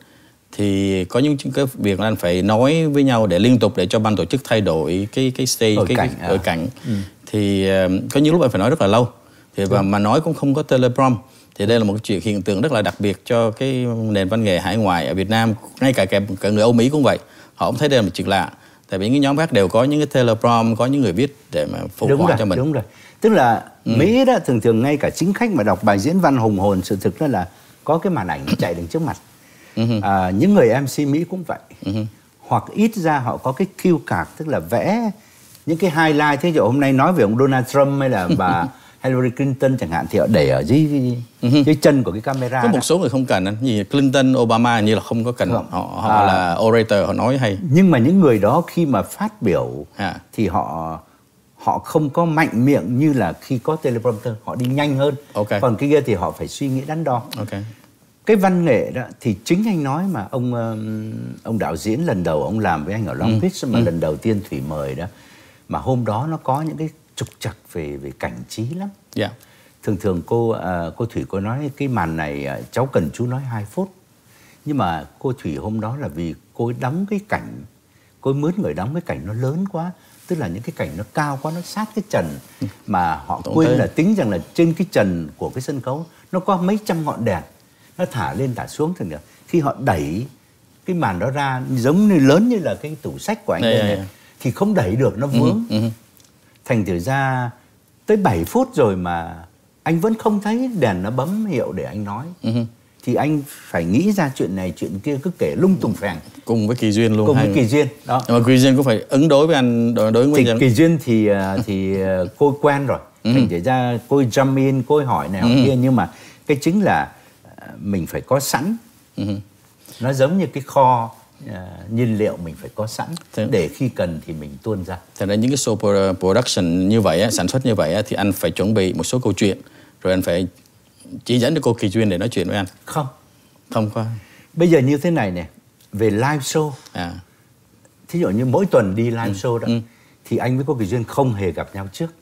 thì có những cái việc là anh phải nói với nhau để liên tục để cho ban tổ chức thay đổi cái cái stage, ở cái cảnh, cái, ở à. cảnh. Ừ. Thì uh, có những lúc anh phải nói rất là lâu, thì và mà nói cũng không có teleprompter. Thì đây là một chuyện hiện tượng rất là đặc biệt cho cái nền văn nghệ hải ngoại ở Việt Nam, ngay cả, cả cả người Âu Mỹ cũng vậy. Họ cũng thấy đây là một chuyện lạ. Tại vì những nhóm khác đều có những cái teleprompter, có những người viết để mà phụ họa cho mình. Đúng rồi. Tức là ừ. Mỹ đó thường thường ngay cả chính khách mà đọc bài diễn văn hùng hồn, sự thực đó là có cái màn ảnh chạy đằng trước mặt. Uh-huh. À, những người em xê Mỹ cũng vậy. Uh-huh. Hoặc ít ra họ có cái cue card, tức là vẽ những cái highlight. Thế dụ hôm nay nói về ông Donald Trump hay là bà Hillary Clinton chẳng hạn, thì họ để ở dưới, uh-huh. dưới chân của cái camera. Có một đó. số người không cần, như Clinton, Obama như là không có cần. Không. Họ, họ à, là orator, họ nói hay. Nhưng mà những người đó khi mà phát biểu à. thì họ họ không có mạnh miệng như là khi có teleprompter, họ đi nhanh hơn. Okay. Còn cái kia thì họ phải suy nghĩ đắn đo. Okay. Cái văn nghệ đó thì chính anh nói mà ông ông đạo diễn lần đầu ông làm với anh ở Long Beach, ừ. mà ừ. lần đầu tiên Thủy mời đó, mà hôm đó nó có những cái trục trặc về về cảnh trí lắm. Yeah. Thường thường cô à, cô Thủy cô nói cái màn này cháu cần chú nói hai phút, nhưng mà cô Thủy hôm đó là vì cô ấy đóng cái cảnh, cô ấy mướn người đóng cái cảnh nó lớn quá, tức là những cái cảnh nó cao quá, nó sát cái trần, mà họ Tổng quên thế. là tính rằng là trên cái trần của cái sân khấu nó có mấy trăm ngọn đèn, nó thả lên thả xuống. Thường khi họ đẩy cái màn đó ra giống như lớn như là cái tủ sách của anh đây, này, thì không đẩy được, nó vướng. uh-huh. Thành thử ra tới bảy phút rồi mà anh vẫn không thấy đèn nó bấm hiệu để anh nói. uh-huh. Thì anh phải nghĩ ra chuyện này chuyện kia, cứ kể lung tung phèn. Cùng với Kỳ Duyên luôn. Cùng với Kỳ Duyên đó. Nhưng mà Kỳ Duyên cũng phải ứng đối với anh, đối với thì Kỳ Duyên thì thì cô quen rồi. uh-huh. Thành thử ra cô jump in, cô hỏi này hỏi uh-huh. kia, nhưng mà cái chính là mình phải có sẵn. uh-huh. Nó giống như cái kho uh, nhiên liệu mình phải có sẵn. Thế để khi cần thì mình tuôn ra. Thật ra những cái show production như vậy á, sản xuất như vậy á, thì anh phải chuẩn bị một số câu chuyện, rồi anh phải chỉ dẫn cho cô Kỳ Duyên để nói chuyện với anh. Không. Không có. Bây giờ như thế này nè, về live show, à. thí dụ như mỗi tuần đi live ừ. show đó, ừ. thì anh với cô Kỳ Duyên không hề gặp nhau trước.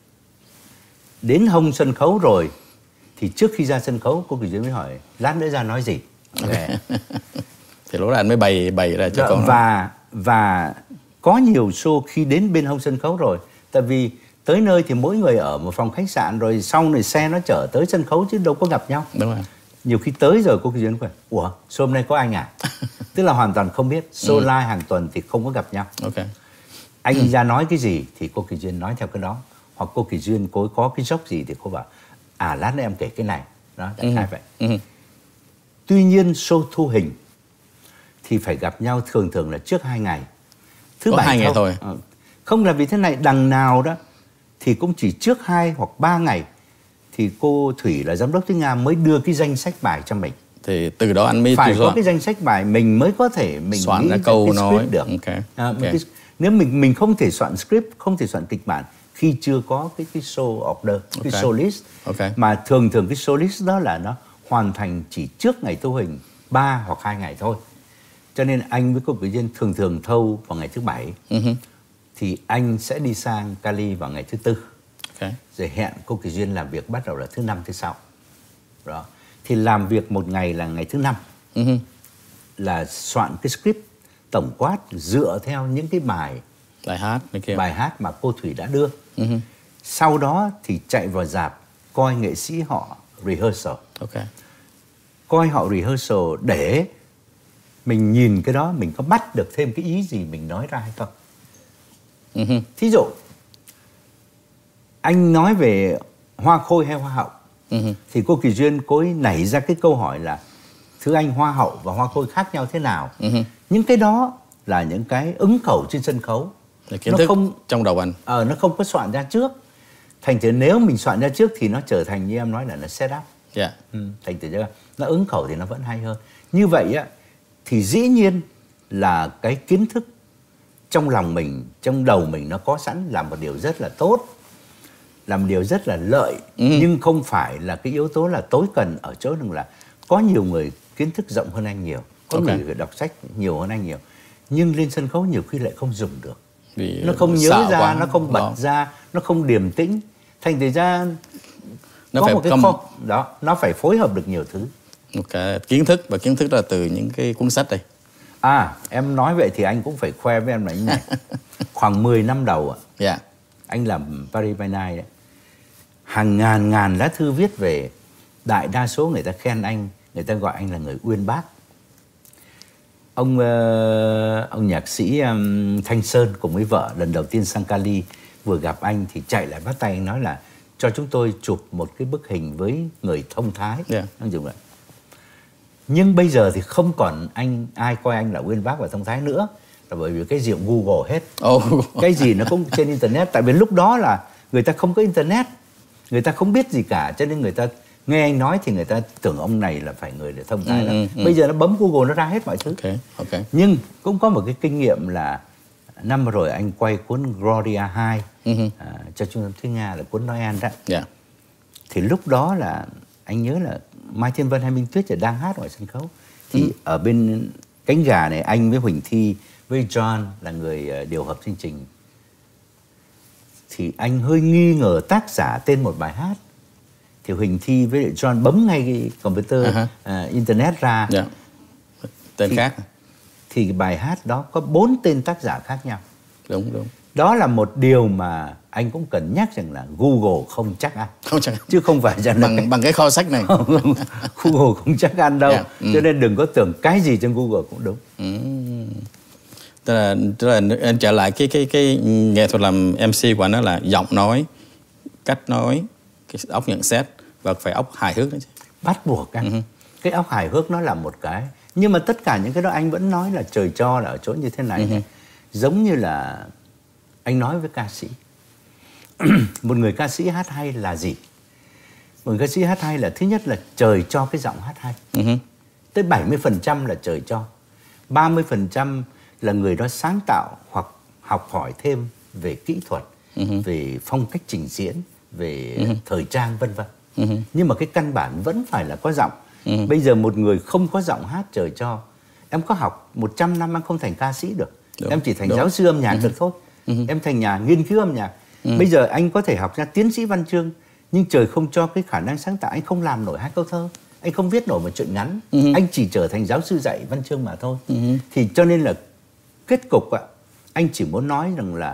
Đến hông sân khấu rồi thì trước khi ra sân khấu, cô Kỳ Duyên mới hỏi lát nữa ra nói gì. Okay. Thì lúc đó anh mới bày bày ra cho con. Và và có nhiều show khi đến bên hông sân khấu rồi, tại vì tới nơi thì mỗi người ở một phòng khách sạn, rồi sau này xe nó chở tới sân khấu chứ đâu có gặp nhau. Đúng rồi. Nhiều khi tới rồi cô Kỳ Duyên hỏi, ủa show hôm nay có anh à? Tức là hoàn toàn không biết. Show ừ. live hàng tuần thì không có gặp nhau. Okay. Anh ừ. ra nói cái gì thì cô Kỳ Duyên nói theo cái đó. Hoặc cô Kỳ Duyên cô ấy có cái joke gì thì cô bảo à lát nữa em kể cái này. Đó, đại khái ừ. vậy. Ừ. Tuy nhiên show thu hình thì phải gặp nhau thường thường là trước hai ngày. Thứ có bảy hai ngày thôi. À, không là vì thế này, đằng nào đó thì cũng chỉ trước hai hoặc ba ngày thì cô Thủy là giám đốc Thúy Nga mới đưa cái danh sách bài cho mình. Thì từ đó anh mới phải có cái danh sách bài mình mới có thể mình soạn ra câu nói được. Okay. À, okay. cái, nếu mình mình không thể soạn script, không thể soạn kịch bản khi chưa có cái cái show order, cái okay. show list. Okay. Mà thường thường cái show list đó là nó hoàn thành chỉ trước ngày thu hình ba hoặc hai ngày thôi. Cho nên anh với cô Kỳ Duyên thường thường thâu vào ngày thứ bảy. Uh-huh. Thì anh sẽ đi sang Cali vào ngày thứ tư. Okay. Rồi hẹn cô Kỳ Duyên làm việc bắt đầu là thứ năm thứ sáu. Đó. Thì làm việc một ngày là ngày thứ năm. Uh-huh. Là soạn cái script tổng quát dựa theo những cái bài bài hát kia. bài hát mà cô Thủy đã đưa. Uh-huh. Sau đó thì chạy vào rạp coi nghệ sĩ họ rehearsal. Okay. Coi họ rehearsal để mình nhìn cái đó mình có bắt được thêm cái ý gì mình nói ra hay không. Uh-huh. Thí dụ anh nói về hoa khôi hay hoa hậu, uh-huh. thì cô Kỳ Duyên cô ấy nảy ra cái câu hỏi là thưa anh, hoa hậu và hoa khôi khác nhau thế nào? Uh-huh. Những cái đó là những cái ứng khẩu trên sân khấu, kiến thức không trong đầu anh. Ờ, nó không có soạn ra trước. Thành thử nếu mình soạn ra trước thì nó trở thành như em nói là nó set up. Yeah. Ừ, thành thử ra nó ứng khẩu thì nó vẫn hay hơn. Như vậy á thì dĩ nhiên là cái kiến thức trong lòng mình, trong đầu mình nó có sẵn là một điều rất là tốt, là một điều rất là lợi. Ừ. Nhưng không phải là cái yếu tố là tối cần ở chỗ rằng là có nhiều người kiến thức rộng hơn anh nhiều, có okay. người đọc sách nhiều hơn anh nhiều, nhưng lên sân khấu nhiều khi lại không dùng được. Vì nó không nhớ ra, quá. Nó không bật đó. ra, nó không điềm tĩnh. Thành thử ra nó có phải một cái công... kho đó, nó phải phối hợp được nhiều thứ. Một cái kiến thức, và kiến thức là từ những cái cuốn sách đây. À, em nói vậy thì anh cũng phải khoe với em là như này. Khoảng mười năm đầu ạ, Yeah. anh làm Paris by Night đấy, hàng ngàn ngàn lá thư viết về, đại đa số người ta khen anh, người ta gọi anh là người uyên bác. Ông uh, ông nhạc sĩ um, Thanh Sơn cùng với vợ lần đầu tiên sang Cali vừa gặp anh thì chạy lại bắt tay anh nói là cho chúng tôi chụp một cái bức hình với người thông thái. Yeah. Anh dùng vậy. Nhưng bây giờ thì không còn anh ai coi anh là uyên bác và thông thái nữa, là bởi vì cái gì cũng Google hết. Oh. Cái gì nó cũng trên internet. Tại vì lúc đó là người ta không có internet, người ta không biết gì cả, cho nên người ta nghe anh nói thì người ta tưởng ông này là phải người để thông thái. Ừ, ừ, Bây giờ nó bấm Google nó ra hết mọi thứ. Okay, okay. Nhưng cũng có một cái kinh nghiệm là năm vừa rồi anh quay cuốn Gloria hai uh-huh. à, cho Trung tâm Thúy Nga, là cuốn Noel đó. Yeah. Thì lúc đó là anh nhớ là Mai Thiên Vân hay Minh Tuyết đang hát ngoài sân khấu. Thì ừ. ở bên cánh gà này anh với Huỳnh Thi với John là người điều hợp chương trình. Thì anh hơi nghi ngờ tác giả tên một bài hát. Thì Huỳnh Thi với John bấm ngay cái computer uh-huh. uh, internet ra. Yeah. Tên thì, khác. Thì cái bài hát đó có bốn tên tác giả khác nhau. Đúng, đúng. Đó là một điều mà anh cũng cần nhắc rằng là Google không chắc ăn. Không chắc ăn. Chứ không phải rằng bằng, cái... bằng cái kho sách này. Google không chắc ăn đâu. Yeah. Ừ. Cho nên đừng có tưởng cái gì trên Google cũng đúng. Ừ. Tức là, tức là anh trở lại cái cái cái nghệ thuật làm em xê của anh đó là giọng nói, cách nói, cái óc nhận xét và phải óc hài hước đấy chứ. Bắt buộc anh. Uh-huh. Cái óc hài hước nó là một cái. Nhưng mà tất cả những cái đó anh vẫn nói là trời cho là ở chỗ như thế này. Uh-huh. Giống như là anh nói với ca sĩ. Một người ca sĩ hát hay là gì? Một người ca sĩ hát hay là thứ nhất là trời cho cái giọng hát hay. Uh-huh. Tới bảy mươi phần trăm là trời cho. ba mươi phần trăm là người đó sáng tạo hoặc học hỏi thêm về kỹ thuật, uh-huh. về phong cách trình diễn, về uh-huh. thời trang vân vân. Uh-huh. Nhưng mà cái căn bản vẫn phải là có giọng. Uh-huh. Bây giờ một người không có giọng hát trời cho, em có học một trăm năm em không thành ca sĩ được. Đúng, em chỉ thành đúng. giáo sư âm nhạc uh-huh. được thôi. Uh-huh. Em thành nhà nghiên cứu âm nhạc. Uh-huh. Bây giờ anh có thể học ra tiến sĩ văn chương, nhưng trời không cho cái khả năng sáng tạo, anh không làm nổi hai câu thơ, anh không viết nổi một chuyện ngắn. Uh-huh. Anh chỉ trở thành giáo sư dạy văn chương mà thôi. Uh-huh. Thì cho nên là kết cục ạ, anh chỉ muốn nói rằng là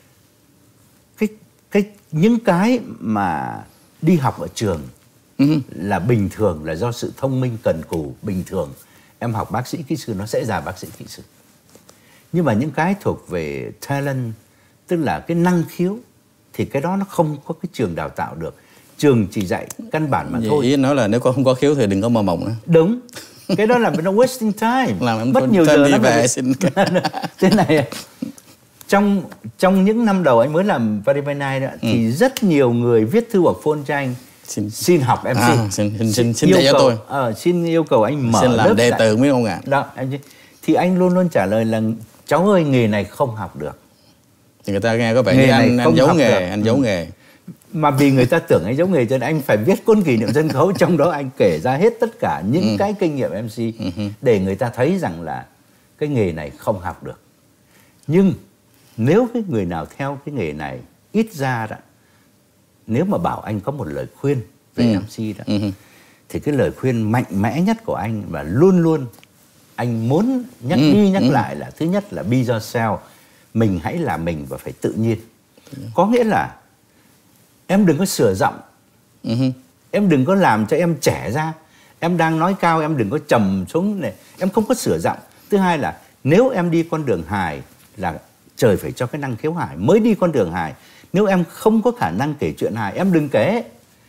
cái cái những cái mà đi học ở trường uh-huh. là bình thường, là do sự thông minh cần cù bình thường. Em học bác sĩ kỹ sư nó sẽ ra bác sĩ kỹ sư. Nhưng mà những cái thuộc về talent, tức là cái năng khiếu, thì cái đó nó không có cái trường đào tạo được. Trường chỉ dạy căn bản mà vậy thôi. Ý nói là nếu con không có khiếu thì đừng có mơ mộng nữa. Đúng. Cái đó là nó wasting time. Làm em mất nhiều giờ đi lắm về rồi. xin Thế này, trong trong những năm đầu anh mới làm Paris by Night đó, ừ. thì rất nhiều người viết thư hoặc phone cho anh xin, xin học em xê. À, xin xin xin, xin dạy cho tôi. Ờ, xin yêu cầu anh mở xin làm lớp đệ dạy. tử mới không ạ? Đó, em thì anh luôn luôn trả lời là cháu ơi, nghề này không học được. Thì người ta nghe có vẻ như anh, anh giấu nghề, được. anh giấu ừ. nghề. Mà vì người ta tưởng anh giấu nghề cho nên anh phải viết cuốn kỷ niệm sân khấu, trong đó anh kể ra hết tất cả những ừ. cái kinh nghiệm em xê ừ. để người ta thấy rằng là cái nghề này không học được. Nhưng nếu cái người nào theo cái nghề này, ít ra đó, nếu mà bảo anh có một lời khuyên về ừ. em xê đó, ừ. thì cái lời khuyên mạnh mẽ nhất của anh và luôn luôn anh muốn nhắc ừ. đi nhắc ừ. lại là thứ nhất là be yourself, mình hãy là mình và phải tự nhiên. ừ. Có nghĩa là em đừng có sửa giọng, uh-huh. em đừng có làm cho em trẻ ra. Em đang nói cao em đừng có trầm xuống này, em không có sửa giọng. Thứ hai là nếu em đi con đường hài là trời phải cho cái năng khiếu hài mới đi con đường hài. Nếu em không có khả năng kể chuyện hài em đừng kể.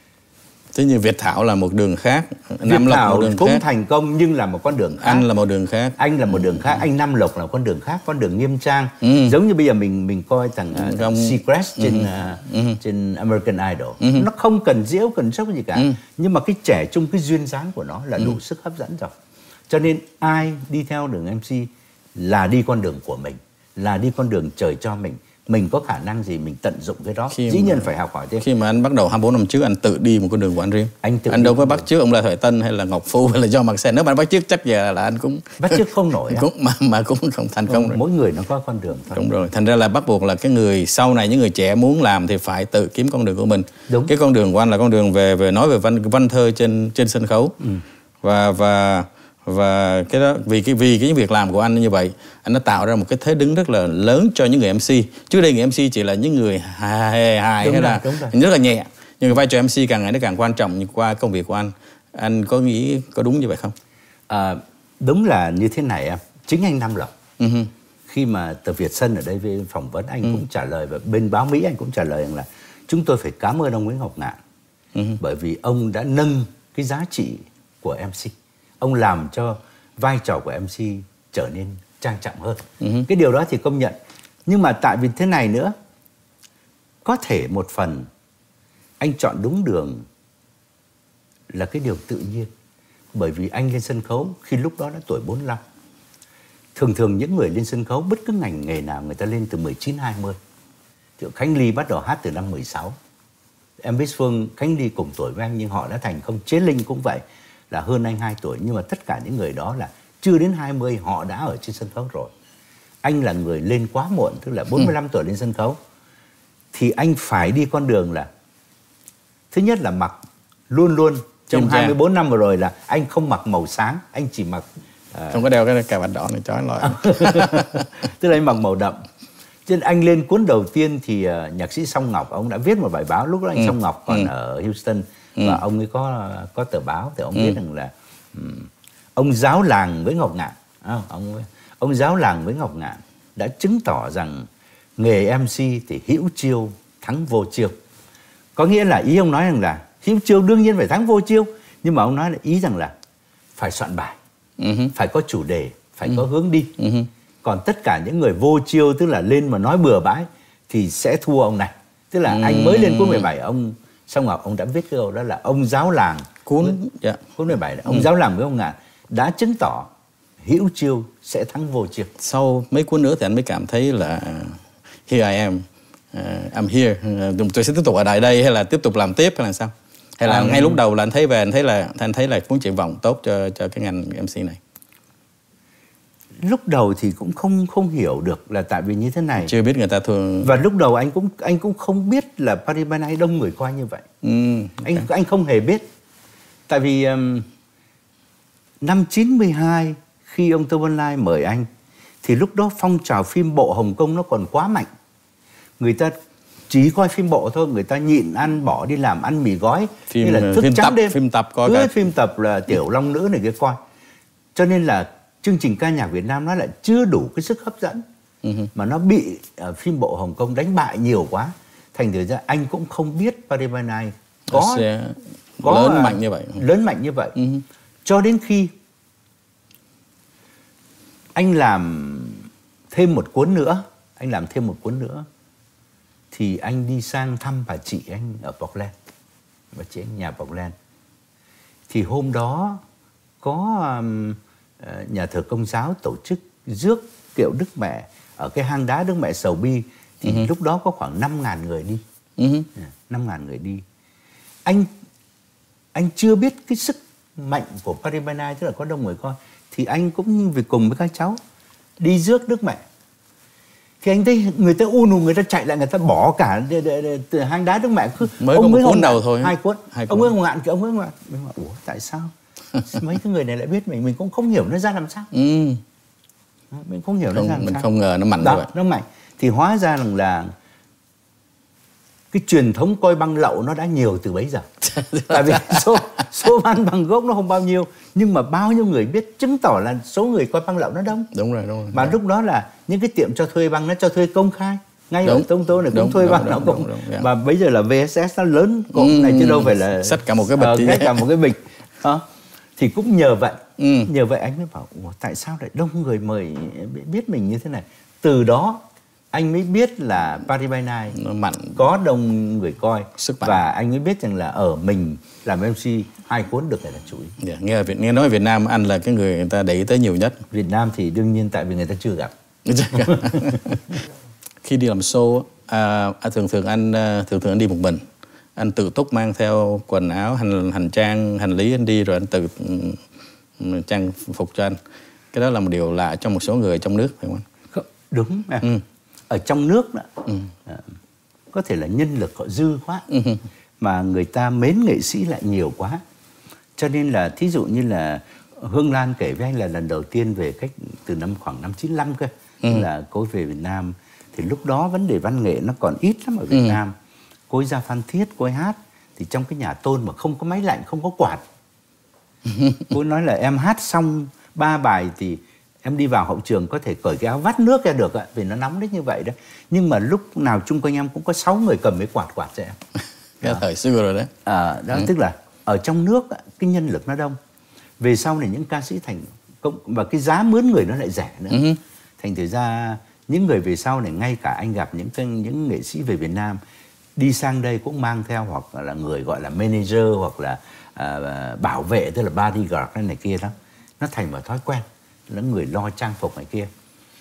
Thế như Việt Thảo là một đường khác, Nam Việt Thảo một đường cũng khác. Thành công nhưng là một con đường khác. Anh là một đường khác. Anh là một đường khác. Anh Nam Lộc là một con đường khác, con đường nghiêm trang. Ừ. Giống như bây giờ mình mình coi thằng uh, Ông... Seacrest trên ừ. uh, ừ. trên American Idol. Ừ. Nó không cần diễu cần sốc gì cả. Ừ. Nhưng mà cái trẻ trung, cái duyên dáng của nó là đủ ừ. sức hấp dẫn rồi. Cho nên ai đi theo đường em xê là đi con đường của mình, là đi con đường trời cho mình. mình có khả năng gì mình tận dụng cái đó. Khi Dĩ mà, nhiên phải học hỏi thêm. Khi mà anh bắt đầu hai mươi bốn năm trước anh tự đi một con đường của anh riêng. Anh, tự anh đâu có bắt chước ông La Thoại Tân hay là Ngọc Phu hay là Do Mặc Sen. Nếu mà anh bắt chước chắc giờ là anh cũng bắt chước không nổi cũng mà mà cũng không thành công rồi. Mỗi người nó có con đường thôi. Đúng rồi. Thành ra là bắt buộc là cái người sau này, những người trẻ muốn làm thì phải tự kiếm con đường của mình. Đúng. Cái con đường của anh là con đường về về nói về văn văn thơ trên trên sân khấu. Ừ. và và và cái đó vì cái vì cái việc làm của anh như vậy, anh đã tạo ra một cái thế đứng rất là lớn cho những người em xê. Trước đây người em xê chỉ là những người hài hài hay là rất là nhẹ, nhưng vai trò em xê càng ngày nó càng quan trọng qua công việc của anh. Anh có nghĩ có đúng như vậy không? À, đúng là như thế này em. Chính anh Nam Lộc uh-huh. khi mà tờ Việt Sân ở đây về phỏng vấn anh uh-huh. cũng trả lời, và bên báo Mỹ anh cũng trả lời rằng là chúng tôi phải cảm ơn ông Nguyễn Ngọc Ngạn uh-huh. bởi vì ông đã nâng cái giá trị của em xê. Ông làm cho vai trò của em xê trở nên trang trọng hơn. Uh-huh. Cái điều đó thì công nhận. Nhưng mà tại vì thế này nữa, có thể một phần anh chọn đúng đường là cái điều tự nhiên. Bởi vì anh lên sân khấu khi lúc đó đã tuổi bốn mươi lăm. Thường thường những người lên sân khấu bất cứ ngành nghề nào người ta lên từ mười chín hai mươi. Khánh Ly bắt đầu hát từ năm mười sáu. Em biết Phương, Khánh Ly cùng tuổi với anh nhưng họ đã thành công. Chế Linh cũng vậy, là hơn anh hai tuổi. Nhưng mà tất cả những người đó là chưa đến hai mươi họ đã ở trên sân khấu rồi. Anh là người lên quá muộn, tức là bốn mươi lăm tuổi lên sân khấu. Thì anh phải đi con đường là thứ nhất là mặc luôn luôn trong hai mươi bốn năm vừa rồi là anh không mặc màu sáng, anh chỉ mặc uh... không có đeo cái cà vạt đỏ này chói lọi. Tức là anh mặc màu đậm. Cho nên anh lên cuốn đầu tiên thì uh, nhạc sĩ Song Ngọc ông đã viết một bài báo, lúc đó anh ừ. Song Ngọc còn ừ. ở Houston ừ. và ông ấy có có tờ báo thì ông ừ. viết rằng là um, ông giáo làng với Ngọc Ngạn, à, ông ông giáo làng với Ngọc Ngạn đã chứng tỏ rằng nghề em xê thì hữu chiêu thắng vô chiêu. Có nghĩa là ý ông nói rằng là hữu chiêu đương nhiên phải thắng vô chiêu, nhưng mà ông nói là ý rằng là phải soạn bài, uh-huh. phải có chủ đề, phải uh-huh. có hướng đi. Uh-huh. Còn tất cả những người vô chiêu, tức là lên mà nói bừa bãi thì sẽ thua ông này. Tức là uh-huh. anh mới lên cuốn mười bảy, ông Song Ngọc ông đã viết cái câu đó là ông giáo làng cuốn với, yeah. cuốn mười bảy là ông uh-huh. giáo làng với ông Ngạn đã chứng tỏ hữu chiêu sẽ thắng vô chiêu. Sau mấy cuốn nữa thì anh mới cảm thấy là here I am, uh, I'm here, uh, tôi sẽ tiếp tục ở lại đây hay là tiếp tục làm tiếp hay là sao? Hay là à, ngay lúc đầu là anh thấy về anh thấy là anh thấy là cuốn triển vọng tốt cho cho cái ngành em xê này? Lúc đầu thì cũng không không hiểu được là tại vì như thế này. Chưa biết người ta thường. Và lúc đầu anh cũng anh cũng không biết là Paris by Night đông người coi như vậy. Ừ, okay. Anh anh không hề biết. Tại vì um, năm chín mươi hai khi ông Tô Văn Lai mời anh thì lúc đó phong trào phim bộ Hồng Kông nó còn quá mạnh. Người ta chỉ coi phim bộ thôi, người ta nhịn ăn bỏ đi làm ăn mì gói, phim, như là thức phim trắng tập, đêm. phim tập coi cứ cả phim tập là Tiểu Long Nữ này kia coi. Cho nên là chương trình ca nhạc Việt Nam nó lại chưa đủ cái sức hấp dẫn, uh-huh. mà nó bị uh, phim bộ Hồng Kông đánh bại nhiều quá. Thành thử ra anh cũng không biết Paris by Night có, có lớn uh, mạnh như vậy. Lớn mạnh như vậy. Uh-huh. Cho đến khi anh làm thêm một cuốn nữa, anh làm thêm một cuốn nữa thì anh đi sang thăm bà chị anh ở Portland, bà chị anh nhà Portland. Thì hôm đó có um, nhà thờ Công giáo tổ chức rước kiệu Đức Mẹ ở cái hang đá Đức Mẹ Sầu Bi. Thì uh-huh. lúc đó có khoảng năm ngàn người đi. Uh-huh. năm ngàn người đi. Anh anh chưa biết cái sức mạnh của Paris by Night, tức là có đông người coi. Thì anh cũng vì cùng với các cháu đi rước Đức Mẹ. Thì anh thấy người ta u nù, người ta chạy lại, người ta bỏ cả từ hang đá Đức Mẹ. Cứ, mới ông có một cuốn đầu thôi. Hai cuốn. Hai ông Nguyễn Ngạn thì ông Nguyễn Ngạn. Mình bảo, ủa tại sao? Mấy cái người này lại biết mình, mình cũng không hiểu nó ra làm sao. Ừ. Mình không hiểu không, nó ra làm mình sao. Mình không ngờ nó mạnh đó, như vậy. Nó mạnh. Thì hóa ra rằng là cái truyền thống coi băng lậu nó đã nhiều từ bấy giờ. Tại vì số, số băng bằng gốc nó không bao nhiêu, nhưng mà bao nhiêu người biết, chứng tỏ là số người coi băng lậu nó đông. Đúng rồi, đúng rồi. Mà lúc đó là những cái tiệm cho thuê băng nó cho thuê công khai. Ngay đúng. Ở Tông Tô này cũng đúng, thuê đúng, băng đúng, nó cũng. Đúng, đúng, đúng, và bây giờ là vê ét ét nó lớn cộm ừ, này chứ đâu phải là xách cả một cái bịch. Uh, cả một cái bịch. Đó. Thì cũng nhờ vậy. Ừ. Nhờ vậy anh mới bảo, ủa tại sao lại đông người mời biết mình như thế này. Từ đó anh mới biết là Paris by Night nó mạnh, có đông người coi. Sức mạnh. Và anh mới biết rằng là ở mình làm em xê hai cuốn được này là chủ ý. Yeah, nghe, nghe nói Việt Nam anh là cái người người ta để ý tới nhiều nhất. Việt Nam thì đương nhiên tại vì người ta chưa gặp. khi đi làm show à, à, thường thường anh à, thường thường anh đi một mình, anh tự túc mang theo quần áo, hành hành trang, hành lý anh đi rồi anh tự um, trang phục cho anh. Cái đó là một điều lạ trong một số người trong nước, phải không anh? Đúng. À. Ừ. Ở trong nước đó, ừ. à, có thể là nhân lực họ dư quá, ừ. mà người ta mến nghệ sĩ lại nhiều quá, cho nên là thí dụ như là Hương Lan kể với anh là lần đầu tiên về cách từ năm khoảng năm chín lăm cơ, ừ. là cô về Việt Nam thì lúc đó vấn đề văn nghệ nó còn ít lắm ở Việt ừ. Nam. Cô ấy ra Phan Thiết, cô ấy hát thì trong cái nhà tôn mà không có máy lạnh, không có quạt. Cô ấy nói là em hát xong ba bài thì em đi vào hậu trường có thể cởi cái áo vắt nước ra được ạ, vì nó nóng đến như vậy đó. Nhưng mà lúc nào chung quanh em cũng có sáu người cầm cái quạt quạt cho em. Cái thời xưa rồi đấy. À, đó ừ. tức là ở trong nước cái nhân lực nó đông. Về sau này những ca sĩ thành công và cái giá mướn người nó lại rẻ nữa. Ừ. Thành thử ra những người về sau này, ngay cả anh gặp những những nghệ sĩ về Việt Nam đi sang đây cũng mang theo hoặc là người gọi là manager hoặc là à, bảo vệ, tức là bodyguard này, này kia đó. Nó thành một thói quen, là người lo trang phục này kia.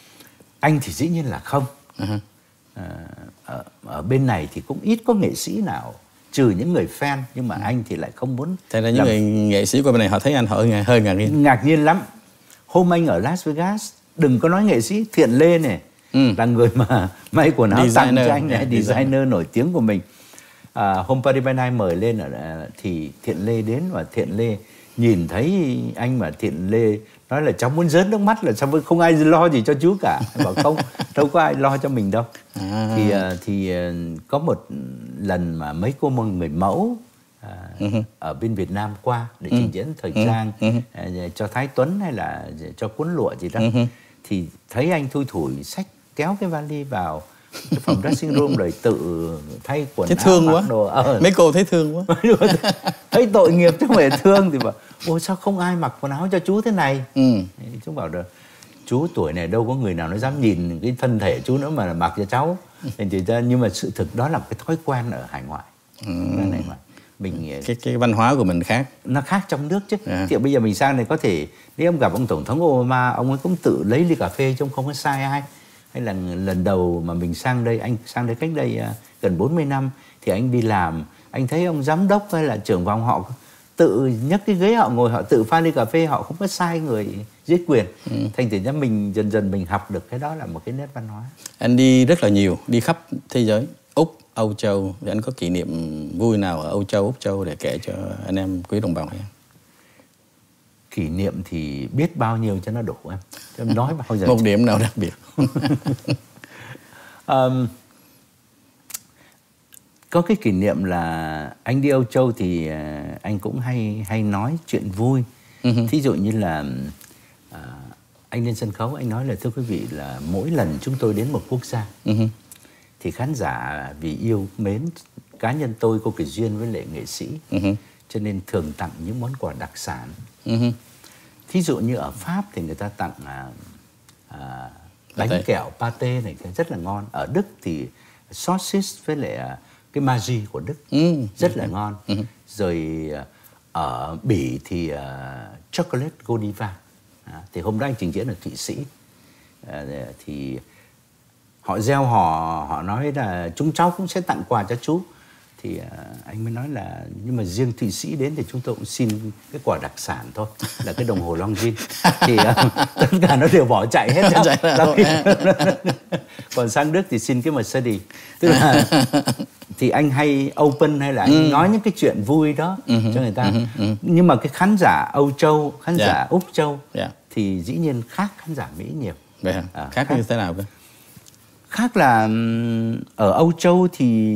Anh thì dĩ nhiên là không. Uh-huh. à, ở, ở bên này thì cũng ít có nghệ sĩ nào, trừ những người fan, nhưng mà uh-huh. anh thì lại không muốn. Thế là những làm... người nghệ sĩ của bên này họ thấy anh họ hơi, hơi ngạc nhiên. Ngạc nhiên lắm. Hôm anh ở Las Vegas, đừng có nói nghệ sĩ, Thiện Lê này, ừ. là người mà may quần áo tặng cho anh, yeah, designer. designer nổi tiếng của mình. À, hôm Party by Night mời lên ở, thì Thiện Lê đến, và Thiện Lê nhìn thấy anh mà Thiện Lê nói là cháu muốn rớt nước mắt, là sao không ai lo gì cho chú cả. Bảo không, đâu có ai lo cho mình đâu. À. Thì thì có một lần mà mấy cô người mẫu à, uh-huh. ở bên Việt Nam qua để trình diễn thời uh-huh. trang uh-huh. à, cho Thái Tuấn hay là cho cuốn lụa gì đó, uh-huh. thì thấy anh thui thủi xách kéo cái vali vào cái phòng dressing room rồi tự thay quần áo, thương quá. Đồ. Ờ. Mấy cô thấy thương quá. Thấy tội nghiệp chứ không phải thương, thì bảo ôi sao không ai mặc quần áo cho chú thế này. Ừ. Chú bảo là chú tuổi này đâu có người nào nó dám nhìn cái thân thể chú nữa mà mặc cho cháu. Thì ra, nhưng mà sự thực đó là cái thói quen ở hải ngoại. Ừ. Này mà mình cái cái văn hóa của mình khác, nó khác trong nước chứ. À. Thì bây giờ mình sang này có thể nếu ông gặp ông tổng thống Obama, ông ấy cũng tự lấy ly cà phê chứ không có sai ai. Hay là lần đầu mà mình sang đây, anh sang đây cách đây uh, gần bốn mươi năm, thì anh đi làm, anh thấy ông giám đốc hay là trưởng phòng họ tự nhấc cái ghế họ ngồi, họ tự pha ly cà phê, họ không có sai người dưới quyền. Ừ. Thành thử ra mình dần dần mình học được cái đó là một cái nét văn hóa. Anh đi rất là nhiều, đi khắp thế giới, Úc, Âu Châu, thì anh có kỷ niệm vui nào ở Âu Châu, Úc Châu để kể cho anh em quý đồng bào hay không? Kỷ niệm thì biết bao nhiêu cho nó đủ em. Cho em nói bao giờ. Một điểm nào đặc biệt? um, có cái kỷ niệm là anh đi Âu Châu thì uh, anh cũng hay hay nói chuyện vui. Uh-huh. Thí dụ như là uh, anh lên sân khấu, anh nói là thưa quý vị là mỗi lần chúng tôi đến một quốc gia, uh-huh. thì khán giả vì yêu mến cá nhân tôi có cái duyên với lệ nghệ sĩ, uh-huh. cho nên thường tặng những món quà đặc sản. Uh-huh. Thí dụ như ở Pháp thì người ta tặng à, à, bánh pate. Kẹo pate này rất là ngon. Ở Đức thì sausage với lại à, cái magi của Đức uh-huh. rất là ngon. Uh-huh. Rồi ở Bỉ thì à, chocolate Godiva. À, thì hôm đó anh trình diễn ở Thụy Sĩ, à, thì họ gieo hò, họ nói là chúng cháu cũng sẽ tặng quà cho chú. Thì uh, anh mới nói là nhưng mà riêng Thụy Sĩ đến thì chúng tôi cũng xin cái quà đặc sản thôi, là cái đồng hồ Longines. Thì uh, tất cả nó đều bỏ chạy hết ra. Còn sang Đức thì xin cái Mercedes. Tức là thì anh hay open hay là anh ừ. nói những cái chuyện vui đó uh-huh, cho người ta. Uh-huh, uh-huh. Nhưng mà cái khán giả Âu Châu, khán yeah. giả Úc Châu yeah. thì dĩ nhiên khác khán giả Mỹ nhiều. Vậy hả? À, khác, khác như thế nào cơ? Khác là ở Âu Châu thì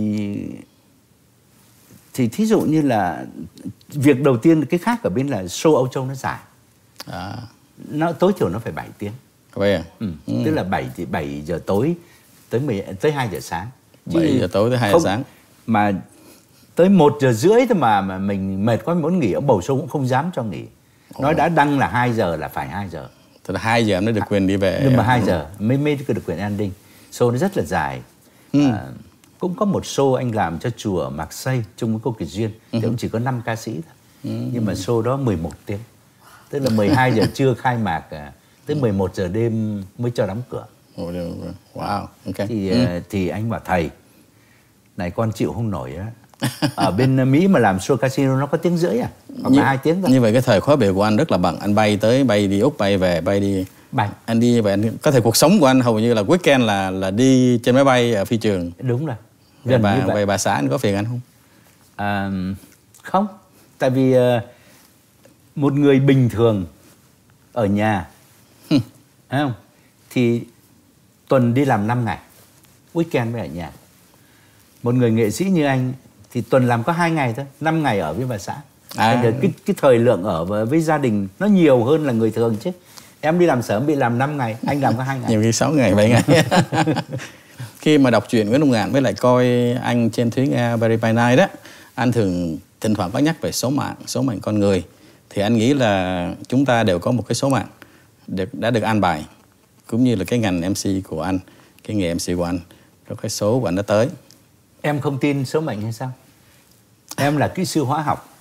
thì thí dụ như là việc đầu tiên, cái khác ở bên là show Âu Châu nó dài, à. nó tối thiểu nó phải bảy tiếng. Vậy à? Ừ. Ừ. Tức là bảy thì bảy giờ tối tới mười tới hai giờ sáng. Bảy giờ tối tới hai giờ sáng. Mà tới một giờ rưỡi thôi mà mà mình mệt quá, mình muốn nghỉ, ông bầu show cũng không dám cho nghỉ. Ồ. Nói đã đăng là hai giờ là phải hai giờ. Tức là hai giờ em mới được quyền đi về. Nhưng mà hai giờ mới mới được quyền ending. Show nó rất là dài. Ừ. À, cũng có một show anh làm cho chùa Marseille chung với cô Kiệt Duyên, thì uh-huh. cũng chỉ có năm ca sĩ thôi. Uh-huh. Nhưng mà show đó mười một tiếng. Tức là mười hai giờ trưa khai mạc, tới mười một giờ đêm mới cho đóng cửa. Wow, ok. Thì ừ. thì anh bảo thầy, này con chịu không nổi á. Ở bên Mỹ mà làm show casino nó có tiếng rưỡi à, hoặc là hai tiếng thôi. Như vậy cái thời khóa biểu của anh rất là bận, anh bay tới bay đi Úc, bay về bay đi bay. Anh đi về, anh có thể cuộc sống của anh hầu như là weekend là là đi trên máy bay ở phi trường. Đúng rồi. Gần bà, như vậy. Về bà xã anh có phiền anh không? À, không, tại vì uh, một người bình thường ở nhà, thấy không? Thì tuần đi làm năm ngày, weekend mới ở nhà. Một người nghệ sĩ như anh thì tuần làm có hai ngày thôi, năm ngày ở với bà xã. À. Cái, cái thời lượng ở với, với gia đình nó nhiều hơn là người thường chứ. Em đi làm sớm bị làm năm ngày, anh làm có hai ngày. Nhiều khi sáu ngày, bảy ngày. Khi mà đọc truyện Nguyễn Đông Ngạn với lại coi anh trên Thúy Nga Berry by Night đó, anh thường thỉnh thoảng có nhắc về số mạng, số mệnh con người. Thì anh nghĩ là chúng ta đều có một cái số mạng được, đã được an bài, cũng như là cái ngành em xê của anh, cái nghề em xê của anh, rồi cái số của anh đã tới. Em không tin số mệnh hay sao? Em là kỹ sư hóa học.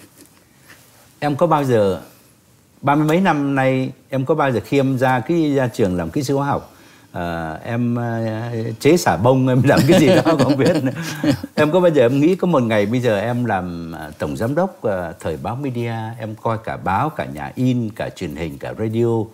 Em có bao giờ, ba mươi mấy năm nay, em có bao giờ khi em ra cái ra trường làm kỹ sư hóa học, à, em uh, chế xà bông, em làm cái gì đó không biết. Em có bao giờ em nghĩ có một ngày bây giờ em làm uh, tổng giám đốc uh, thời báo Media, em coi cả báo, cả nhà in, cả truyền hình, cả radio, uh,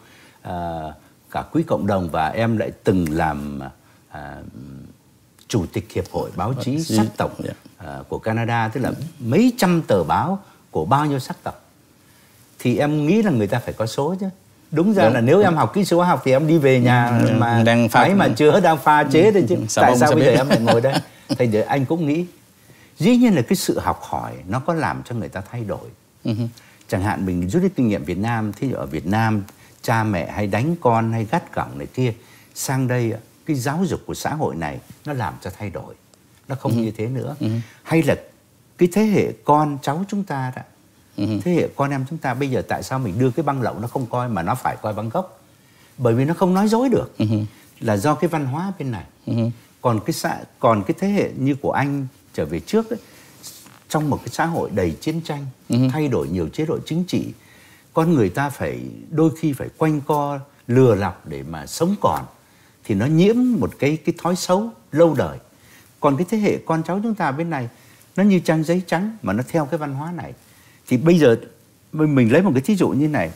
cả quỹ cộng đồng, và em lại từng làm uh, chủ tịch hiệp hội báo chí sắc tộc uh, của Canada, tức là mấy trăm tờ báo của bao nhiêu sắc tộc. Thì em nghĩ là người ta phải có số chứ. Đúng ra Đúng. là nếu em học kỹ sư hóa học thì em đi về nhà ừ, mà đang pha mà chưa đang pha chế thôi chứ. Sao Tại sao bây giờ em lại ngồi đây? Thì để anh cũng nghĩ, dĩ nhiên là cái sự học hỏi nó có làm cho người ta thay đổi. Uh-huh. Chẳng hạn mình rút kinh nghiệm Việt Nam, thì ở Việt Nam cha mẹ hay đánh con hay gắt gỏng này kia, sang đây cái giáo dục của xã hội này nó làm cho thay đổi, nó không uh-huh. như thế nữa. Uh-huh. Hay là cái thế hệ con cháu chúng ta đó, uh-huh. thế hệ con em chúng ta bây giờ tại sao mình đưa cái băng lậu nó không coi mà nó phải coi băng gốc? Bởi vì nó không nói dối được, uh-huh. là do cái văn hóa bên này. Uh-huh. Còn cái xã, còn cái thế hệ như của anh trở về trước ấy, trong một cái xã hội đầy chiến tranh, uh-huh. thay đổi nhiều chế độ chính trị, con người ta phải đôi khi phải quanh co lừa lọc để mà sống còn, thì nó nhiễm một cái cái thói xấu lâu đời. Còn cái thế hệ con cháu chúng ta bên này nó như trang giấy trắng mà nó theo cái văn hóa này. Thì bây giờ mình lấy một cái thí dụ như này.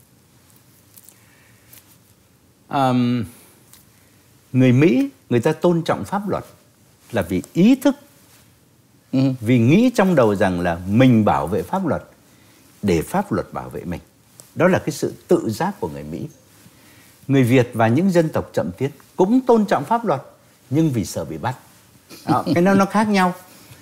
Um, người Mỹ, người ta tôn trọng pháp luật là vì ý thức, uh-huh. vì nghĩ trong đầu rằng là mình bảo vệ pháp luật để pháp luật bảo vệ mình. Đó là cái sự tự giác của người Mỹ. Người Việt và những dân tộc chậm tiến cũng tôn trọng pháp luật, nhưng vì sợ bị bắt. Đó, cái nó nó khác nhau.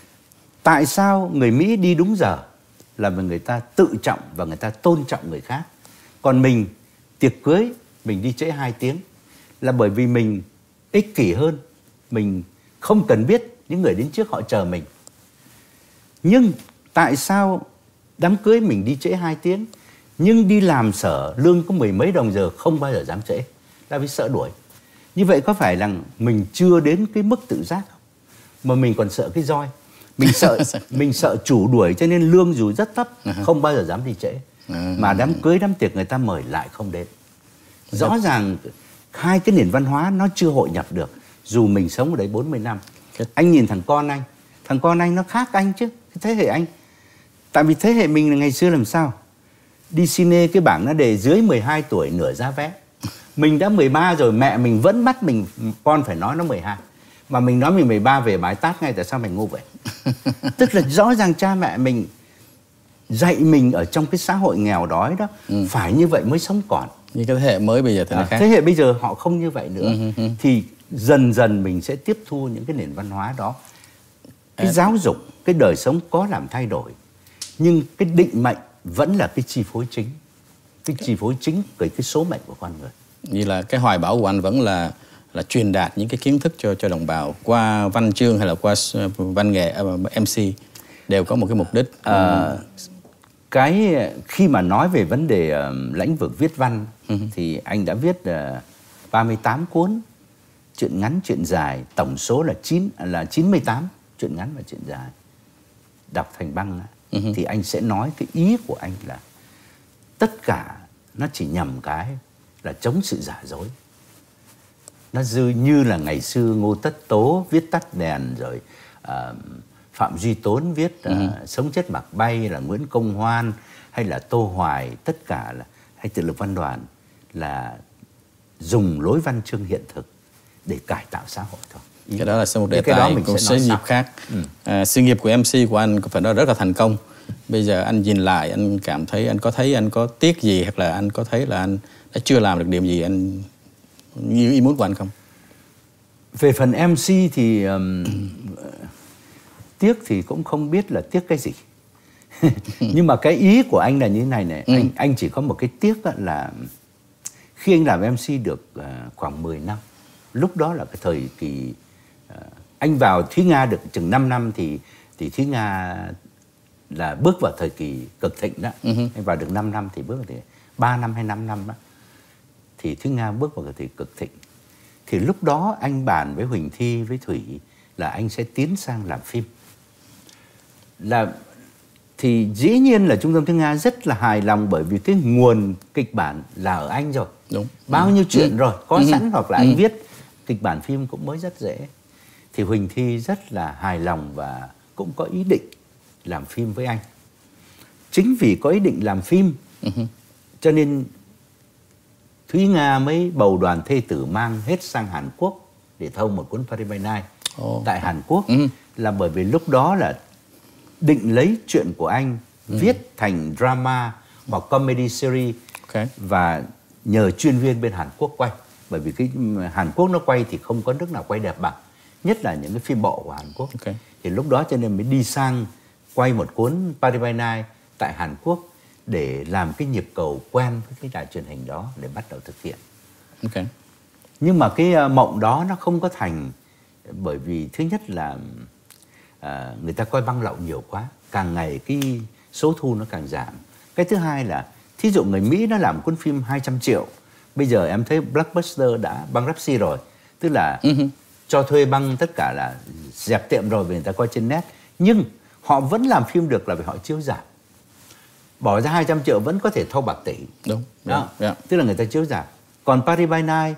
Tại sao người Mỹ đi đúng giờ là vì người ta tự trọng và người ta tôn trọng người khác. Còn mình, tiệc cưới, mình đi trễ hai tiếng là bởi vì mình ích kỷ hơn. Mình không cần biết những người đến trước họ chờ mình. Nhưng tại sao đám cưới mình đi trễ hai tiếng, nhưng đi làm sở lương có mười mấy đồng giờ không bao giờ dám trễ? Là vì sợ đuổi. Như vậy có phải là mình chưa đến cái mức tự giác không? Mà mình còn sợ cái roi. Mình sợ mình sợ chủ đuổi, cho nên lương dù rất thấp không bao giờ dám đi trễ. Mà đám cưới đám tiệc người ta mời lại không đến. Rõ ràng hai cái nền văn hóa nó chưa hội nhập được, dù mình sống ở đấy bốn mươi năm. Anh nhìn thằng con anh, thằng con anh nó khác anh chứ, cái thế hệ anh. Tại vì thế hệ mình là ngày xưa làm sao? Đi cine cái bảng nó đề dưới mười hai tuổi nửa giá vé. Mình đã mười ba rồi, mẹ mình vẫn bắt mình, con phải nói nó mười hai. Mà mình nói mình mười ba về bái tát ngay, tại sao mày ngu vậy? Tức là rõ ràng cha mẹ mình dạy mình ở trong cái xã hội nghèo đói đó, ừ. phải như vậy mới sống còn. Như cái thế hệ mới bây giờ thì à, khác. Thế hệ bây giờ họ không như vậy nữa. Ừ, ừ. Thì dần dần mình sẽ tiếp thu những cái nền văn hóa đó. Cái à. giáo dục, cái đời sống có làm thay đổi, nhưng cái định mệnh vẫn là cái chi phối chính. Cái chi phối chính cái, cái số mệnh của con người. Như là cái hoài bão của anh vẫn là là truyền đạt những cái kiến thức cho cho đồng bào qua văn chương hay là qua văn nghệ, em xê đều có một cái mục đích. À, cái khi mà nói về vấn đề uh, lĩnh vực viết văn, uh-huh. thì anh đã viết uh, ba mươi tám cuốn truyện ngắn, truyện dài, tổng số là chín là chín mươi tám truyện ngắn và truyện dài đọc thành băng. Uh-huh. Thì anh sẽ nói cái ý của anh là tất cả nó chỉ nhằm cái là chống sự giả dối. nó dư như là ngày xưa Ngô Tất Tố viết Tắt đèn, rồi uh, Phạm Duy Tốn viết uh, ừ. Sống chết mặc bay, là Nguyễn Công Hoan hay là Tô Hoài, tất cả là hay Tự Lực Văn Đoàn là dùng lối văn chương hiện thực để cải tạo xã hội thôi. Ý cái đó là một đề tài của sự nghiệp khác. Ừ. À, sự nghiệp của em xê của anh phải nói rất là thành công. Bây giờ anh nhìn lại, anh cảm thấy, anh có thấy anh có tiếc gì, hoặc là anh có thấy là anh đã chưa làm được điểm gì anh như ý muốn của anh không? Về phần em xê thì um, tiếc thì cũng không biết là tiếc cái gì. Nhưng mà cái ý của anh là như thế này này, ừ. anh anh chỉ có một cái tiếc là khi anh làm em xê được uh, khoảng mười năm, lúc đó là cái thời kỳ uh, anh vào Thúy Nga được chừng năm năm thì thì Thúy Nga là bước vào thời kỳ cực thịnh đó. Uh-huh. Anh vào được năm năm thì bước vào thì ba năm hay năm năm đó thì Thúy Nga bước vào thời kỳ cực thịnh. Thì lúc đó anh bàn với Huỳnh Thi, với Thủy là anh sẽ tiến sang làm phim. Là thì dĩ nhiên là Trung tâm Thúy Nga rất là hài lòng, bởi vì cái nguồn kịch bản là ở anh rồi. Đúng. Bao ừ. nhiêu chuyện ừ. rồi, có ừ. sẵn, hoặc là ừ. anh viết kịch bản phim cũng mới rất dễ. Thì Huỳnh Thi rất là hài lòng và cũng có ý định làm phim với anh. Chính vì có ý định làm phim ừ. cho nên Thúy Nga mới bầu đoàn thê tử mang hết sang Hàn Quốc để thâu một cuốn Paris by Night oh. tại Hàn Quốc. Ừ. Là bởi vì lúc đó là định lấy chuyện của anh ừ. viết thành drama hoặc comedy series okay. và nhờ chuyên viên bên Hàn Quốc quay. Bởi vì cái Hàn Quốc nó quay thì không có nước nào quay đẹp bằng, nhất là những cái phim bộ của Hàn Quốc. Okay. Thì lúc đó cho nên mới đi sang quay một cuốn Paris by Night tại Hàn Quốc để làm cái nhịp cầu quen với cái đài truyền hình đó để bắt đầu thực hiện. Okay. Nhưng mà cái mộng đó nó không có thành, bởi vì thứ nhất là à, người ta coi băng lậu nhiều quá, càng ngày cái số thu nó càng giảm. Cái thứ hai là thí dụ người Mỹ nó làm cuốn phim hai trăm triệu, bây giờ em thấy Blockbuster đã bankruptcy rồi, tức là uh-huh. cho thuê băng tất cả là dẹp tiệm rồi vì người ta coi trên net, nhưng họ vẫn làm phim được là vì họ chiếu rạp. Bỏ ra hai trăm triệu vẫn có thể thâu bạc tỷ. Đúng. Đó. Đúng, yeah. Tức là người ta chiếu rạp. Còn Paris by Night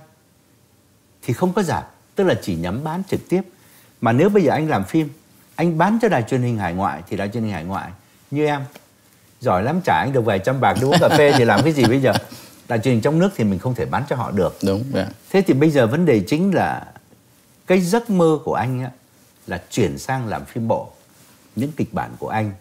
thì không có rạp, tức là chỉ nhắm bán trực tiếp. Mà nếu bây giờ anh làm phim, anh bán cho đài truyền hình hải ngoại thì đài truyền hình hải ngoại như em giỏi lắm, trả anh được vài trăm bạc đi uống cà phê thì làm cái gì bây giờ? Đài truyền hình trong nước thì mình không thể bán cho họ được. Đúng. Yeah. Thế thì bây giờ vấn đề chính là cái giấc mơ của anh á, là chuyển sang làm phim bộ. Những kịch bản của anh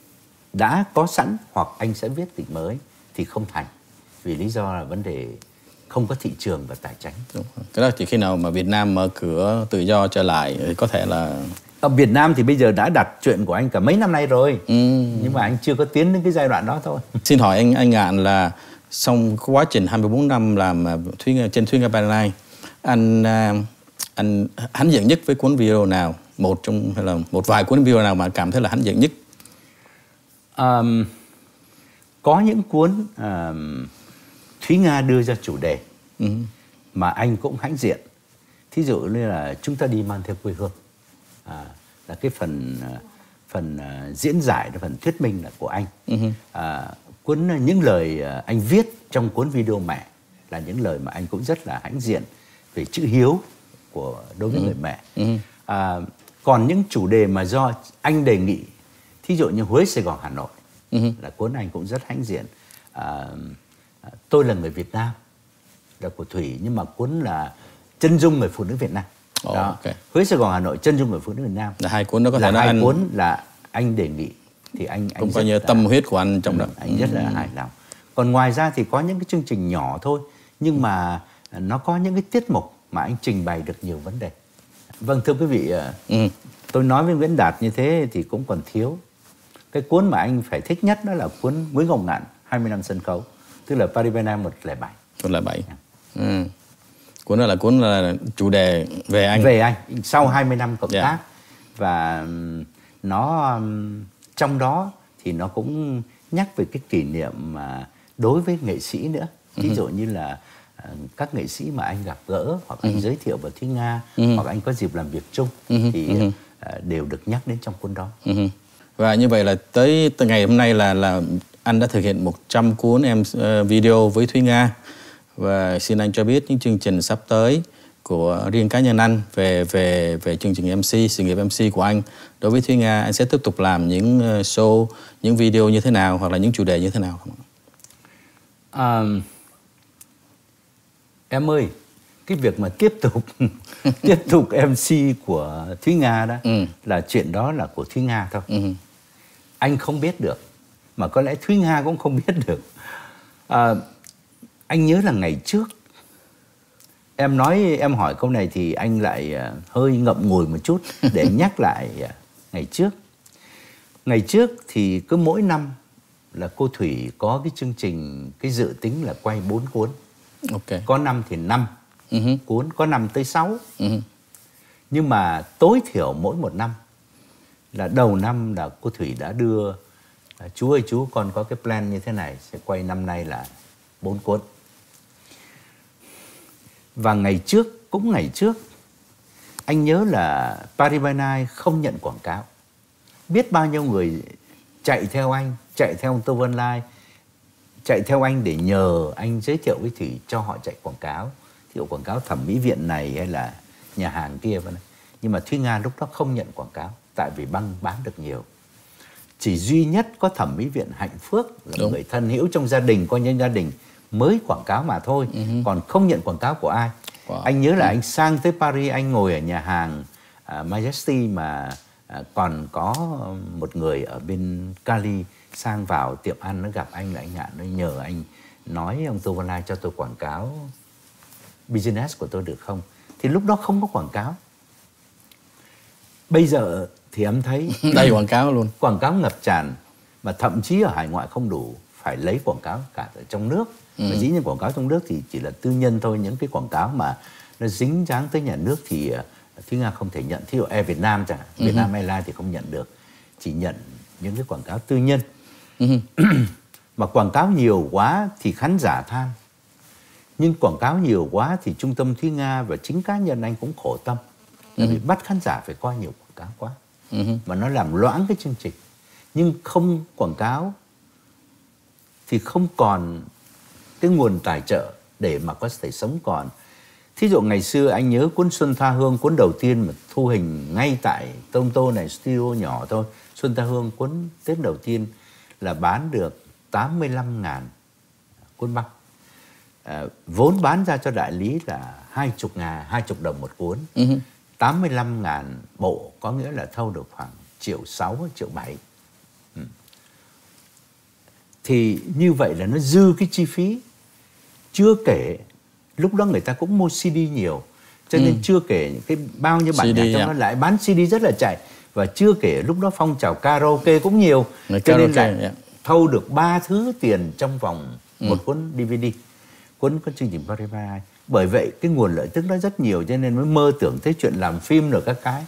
đã có sẵn hoặc anh sẽ viết kịch mới thì không thành, vì lý do là vấn đề không có thị trường và tài chính. Đúng. Cái đó chỉ khi nào mà Việt Nam mở cửa tự do trở lại thì có thể là... Ở Việt Nam thì bây giờ đã đặt chuyện của anh cả mấy năm nay rồi, ừ. nhưng mà anh chưa có tiến đến cái giai đoạn đó thôi. Xin hỏi anh anh Ngạn là trong quá trình hai mươi bốn năm làm Thúy Nga, trên Thúy Nga Paris Night, anh anh hãnh diện nhất với cuốn video nào? Một trong hay là một vài cuốn video nào mà cảm thấy là hãnh diện nhất? Um, có những cuốn um, Thúy Nga đưa ra chủ đề uh-huh. mà anh cũng hãnh diện. Thí dụ như là Chúng ta đi mang theo quê hương, à, là cái phần phần uh, diễn giải, phần thuyết minh là của anh. Uh-huh. à, cuốn những lời uh, anh viết trong cuốn video mẹ là những lời mà anh cũng rất là hãnh diện về chữ hiếu của đối với uh-huh. người mẹ. Uh-huh. à, còn những chủ đề mà do anh đề nghị, thí dụ như Huế, Sài Gòn, Hà Nội uh-huh. là cuốn anh cũng rất hãnh diện. À, Tôi là người Việt Nam là của Thủy, nhưng mà cuốn là Chân dung người phụ nữ Việt Nam. Oh, đó. Okay. Huế, Sài Gòn, Hà Nội, Chân dung người phụ nữ Việt Nam là hai cuốn đó có là thể hai anh... cuốn là anh đề nghị thì anh cũng coi như tâm huyết của anh trong đó. Anh rất là hài lòng. Còn ngoài ra thì có những cái chương trình nhỏ thôi, nhưng mà nó có những cái tiết mục mà anh trình bày được nhiều vấn đề. Vâng, thưa quý vị, ừ. tôi nói với Nguyễn Đạt như thế thì cũng còn thiếu. Cái cuốn mà anh phải thích nhất đó là cuốn Nguyễn Ngọc Ngạn hai mươi năm sân khấu, tức là Paris by Night một không bảy. một không bảy. Ừ. Cuốn đó là cuốn là chủ đề về anh. Về anh, sau hai mươi năm cộng tác. Yeah. Và nó trong đó thì nó cũng nhắc về cái kỷ niệm mà đối với nghệ sĩ nữa. Ví uh-huh. dụ như là các nghệ sĩ mà anh gặp gỡ hoặc anh uh-huh. giới thiệu vào Thúy Nga uh-huh. hoặc anh có dịp làm việc chung uh-huh. thì uh-huh. đều được nhắc đến trong cuốn đó. Uh-huh. Và như vậy là tới ngày hôm nay là là anh đã thực hiện một trăm cuốn em uh, video với Thúy Nga. Và xin anh cho biết những chương trình sắp tới của riêng cá nhân anh về về về chương trình em xê, sự nghiệp em xê của anh đối với Thúy Nga, anh sẽ tiếp tục làm những show, những video như thế nào hoặc là những chủ đề như thế nào không? À, em ơi, cái việc mà tiếp tục tiếp tục em xê của Thúy Nga đó ừ. là chuyện đó là của Thúy Nga thôi. Ừ. Anh không biết được, mà có lẽ Thúy Nga cũng không biết được. À, anh nhớ là ngày trước em nói, em hỏi câu này thì anh lại hơi ngậm ngùi một chút để nhắc lại ngày trước. Ngày trước thì cứ mỗi năm là cô Thủy có cái chương trình, cái dự tính là quay bốn cuốn. Okay. Có năm thì năm uh-huh. cuốn, có năm tới sáu. Uh-huh. Nhưng mà tối thiểu mỗi một năm là đầu năm là cô Thủy đã đưa chú ơi chú, con có cái plan như thế này, sẽ quay năm nay là bốn cuốn. Và ngày trước, cũng ngày trước, anh nhớ là Paris by Night không nhận quảng cáo. Biết bao nhiêu người chạy theo anh, chạy theo ông Tô Văn Lai, chạy theo anh để nhờ anh giới thiệu với Thủy cho họ chạy quảng cáo. Ví dụ quảng cáo thẩm mỹ viện này hay là nhà hàng kia. Nhưng mà Thúy Nga lúc đó không nhận quảng cáo, tại vì băng bán được nhiều. Chỉ duy nhất có thẩm mỹ viện Hạnh Phước là Đúng. người thân hữu trong gia đình, coi như gia đình mới quảng cáo mà thôi. Uh-huh. Còn không nhận quảng cáo của ai. Wow. Anh nhớ là uh-huh. anh sang tới Paris, anh ngồi ở nhà hàng uh, Majesty mà uh, còn có một người ở bên Cali sang vào tiệm ăn, nó gặp anh là anh Ngạn, nó nhờ anh nói ông Tô Văn Lai cho tôi quảng cáo business của tôi được không. Thì lúc đó không có quảng cáo. Bây giờ thì em thấy đây quảng cáo luôn, quảng cáo ngập tràn, mà thậm chí ở hải ngoại không đủ, phải lấy quảng cáo cả ở trong nước. Ừ. Mà dĩ nhiên quảng cáo trong nước thì chỉ là tư nhân thôi. Những cái quảng cáo mà nó dính dáng tới nhà nước thì Thúy Nga không thể nhận. Thí dụ Air Việt Nam chẳng hạn, ừ. Việt Nam Airlines thì không nhận được, chỉ nhận những cái quảng cáo tư nhân. Ừ. Mà quảng cáo nhiều quá thì khán giả than, nhưng quảng cáo nhiều quá thì trung tâm Thúy Nga và chính cá nhân anh cũng khổ tâm. Tại vì ừ. bắt khán giả phải coi nhiều quảng cáo quá, ừ. mà nó làm loãng cái chương trình. Nhưng không quảng cáo thì không còn cái nguồn tài trợ để mà có thể sống còn. Thí dụ ngày xưa anh nhớ cuốn Xuân Tha Hương, cuốn đầu tiên mà thu hình ngay tại Toronto này, studio nhỏ thôi. Xuân Tha Hương cuốn Tết đầu tiên là bán được tám mươi lăm ngàn cuốn băng. À, vốn bán ra cho đại lý là hai mươi ngàn, hai mươi đồng một cuốn. Uh-huh. tám mươi lăm ngàn bộ, có nghĩa là thâu được khoảng triệu sáu, triệu bảy. Ừ. Thì như vậy là nó dư cái chi phí. Chưa kể lúc đó người ta cũng mua xê đê nhiều, cho nên ừ. chưa kể những cái bao nhiêu bản nhạc trong yeah. nó lại bán xê đê rất là chạy. Và chưa kể lúc đó phong trào karaoke cũng nhiều, Người cho nên lại yeah. thâu được ba thứ tiền trong vòng ừ. một cuốn đê vê đê, cuốn có chương trình Paris by Night. Bởi vậy cái nguồn lợi tức nó rất nhiều, cho nên mới mơ tưởng tới chuyện làm phim rồi các cái.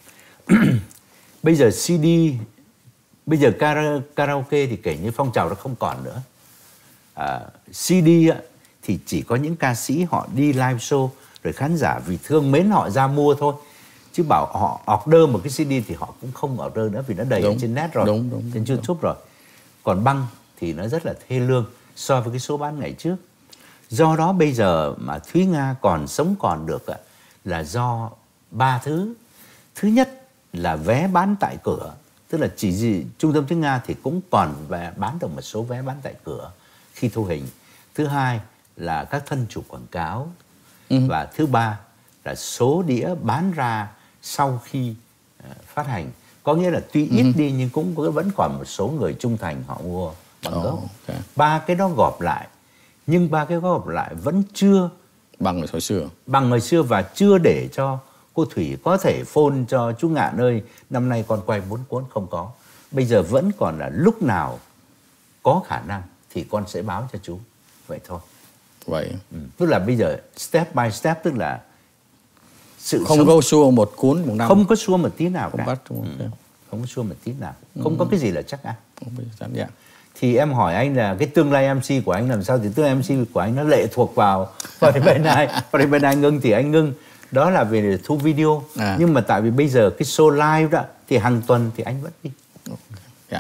Bây giờ xê đê, bây giờ karaoke thì kể như phong trào nó không còn nữa. À, xê đê thì chỉ có những ca sĩ họ đi live show rồi khán giả vì thương mến họ ra mua thôi. Chứ bảo họ order một cái xê đê thì họ cũng không order nữa, vì nó đầy đúng, ở trên net rồi, đúng, đúng, trên YouTube đúng. rồi. Còn băng thì nó rất là thê lương so với cái số bán ngày trước. Do đó bây giờ mà Thúy Nga còn sống còn được là do ba thứ. Thứ nhất là vé bán tại cửa, tức là chỉ gì trung tâm Thúy Nga thì cũng còn vé bán được một số vé bán tại cửa khi thu hình. Thứ hai là các thân chủ quảng cáo. Ừ. Và thứ ba là số đĩa bán ra sau khi uh, phát hành. Có nghĩa là tuy ít ừ. đi nhưng cũng vẫn còn một số người trung thành họ mua bằng gốc. Oh, okay. Ba cái đó gộp lại, nhưng ba cái gộp lại vẫn chưa bằng hồi xưa. Bằng hồi xưa và chưa để cho cô Thủy có thể phone cho chú Ngạn ơi, năm nay con quay bốn cuốn, không có. Bây giờ vẫn còn là lúc nào có khả năng thì con sẽ báo cho chú. Vậy thôi. Vậy. Ừ. Tức là bây giờ step by step, tức là sự không sống... có xua một cuốn một năm. Không có xua một tí nào không cả. Bắt, ừ. Không có xua một tí nào. Không ừ. có cái gì là chắc ăn. Không biết chắc dạ. Thì em hỏi anh là cái tương lai em xê của anh làm sao, thì tương lai em xê của anh nó lệ thuộc vào Paris by Night. Paris by Night ngưng thì anh ngưng. Đó là về thu video. À. Nhưng mà tại vì bây giờ cái show live đó thì hàng tuần thì anh vẫn đi. Dạ.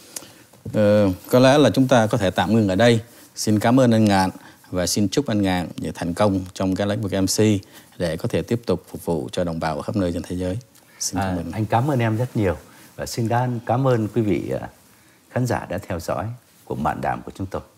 Ờ, có lẽ là chúng ta có thể tạm ngừng ở đây. Xin cảm ơn anh Ngạn và xin chúc anh Ngạn thành công trong cái lĩnh vực em xê để có thể tiếp tục phục vụ cho đồng bào ở khắp nơi trên thế giới. Xin cảm À, ơn. anh cảm ơn em rất nhiều và xin đan cảm ơn quý vị à, khán giả đã theo dõi cuộc mạn đàm của chúng tôi.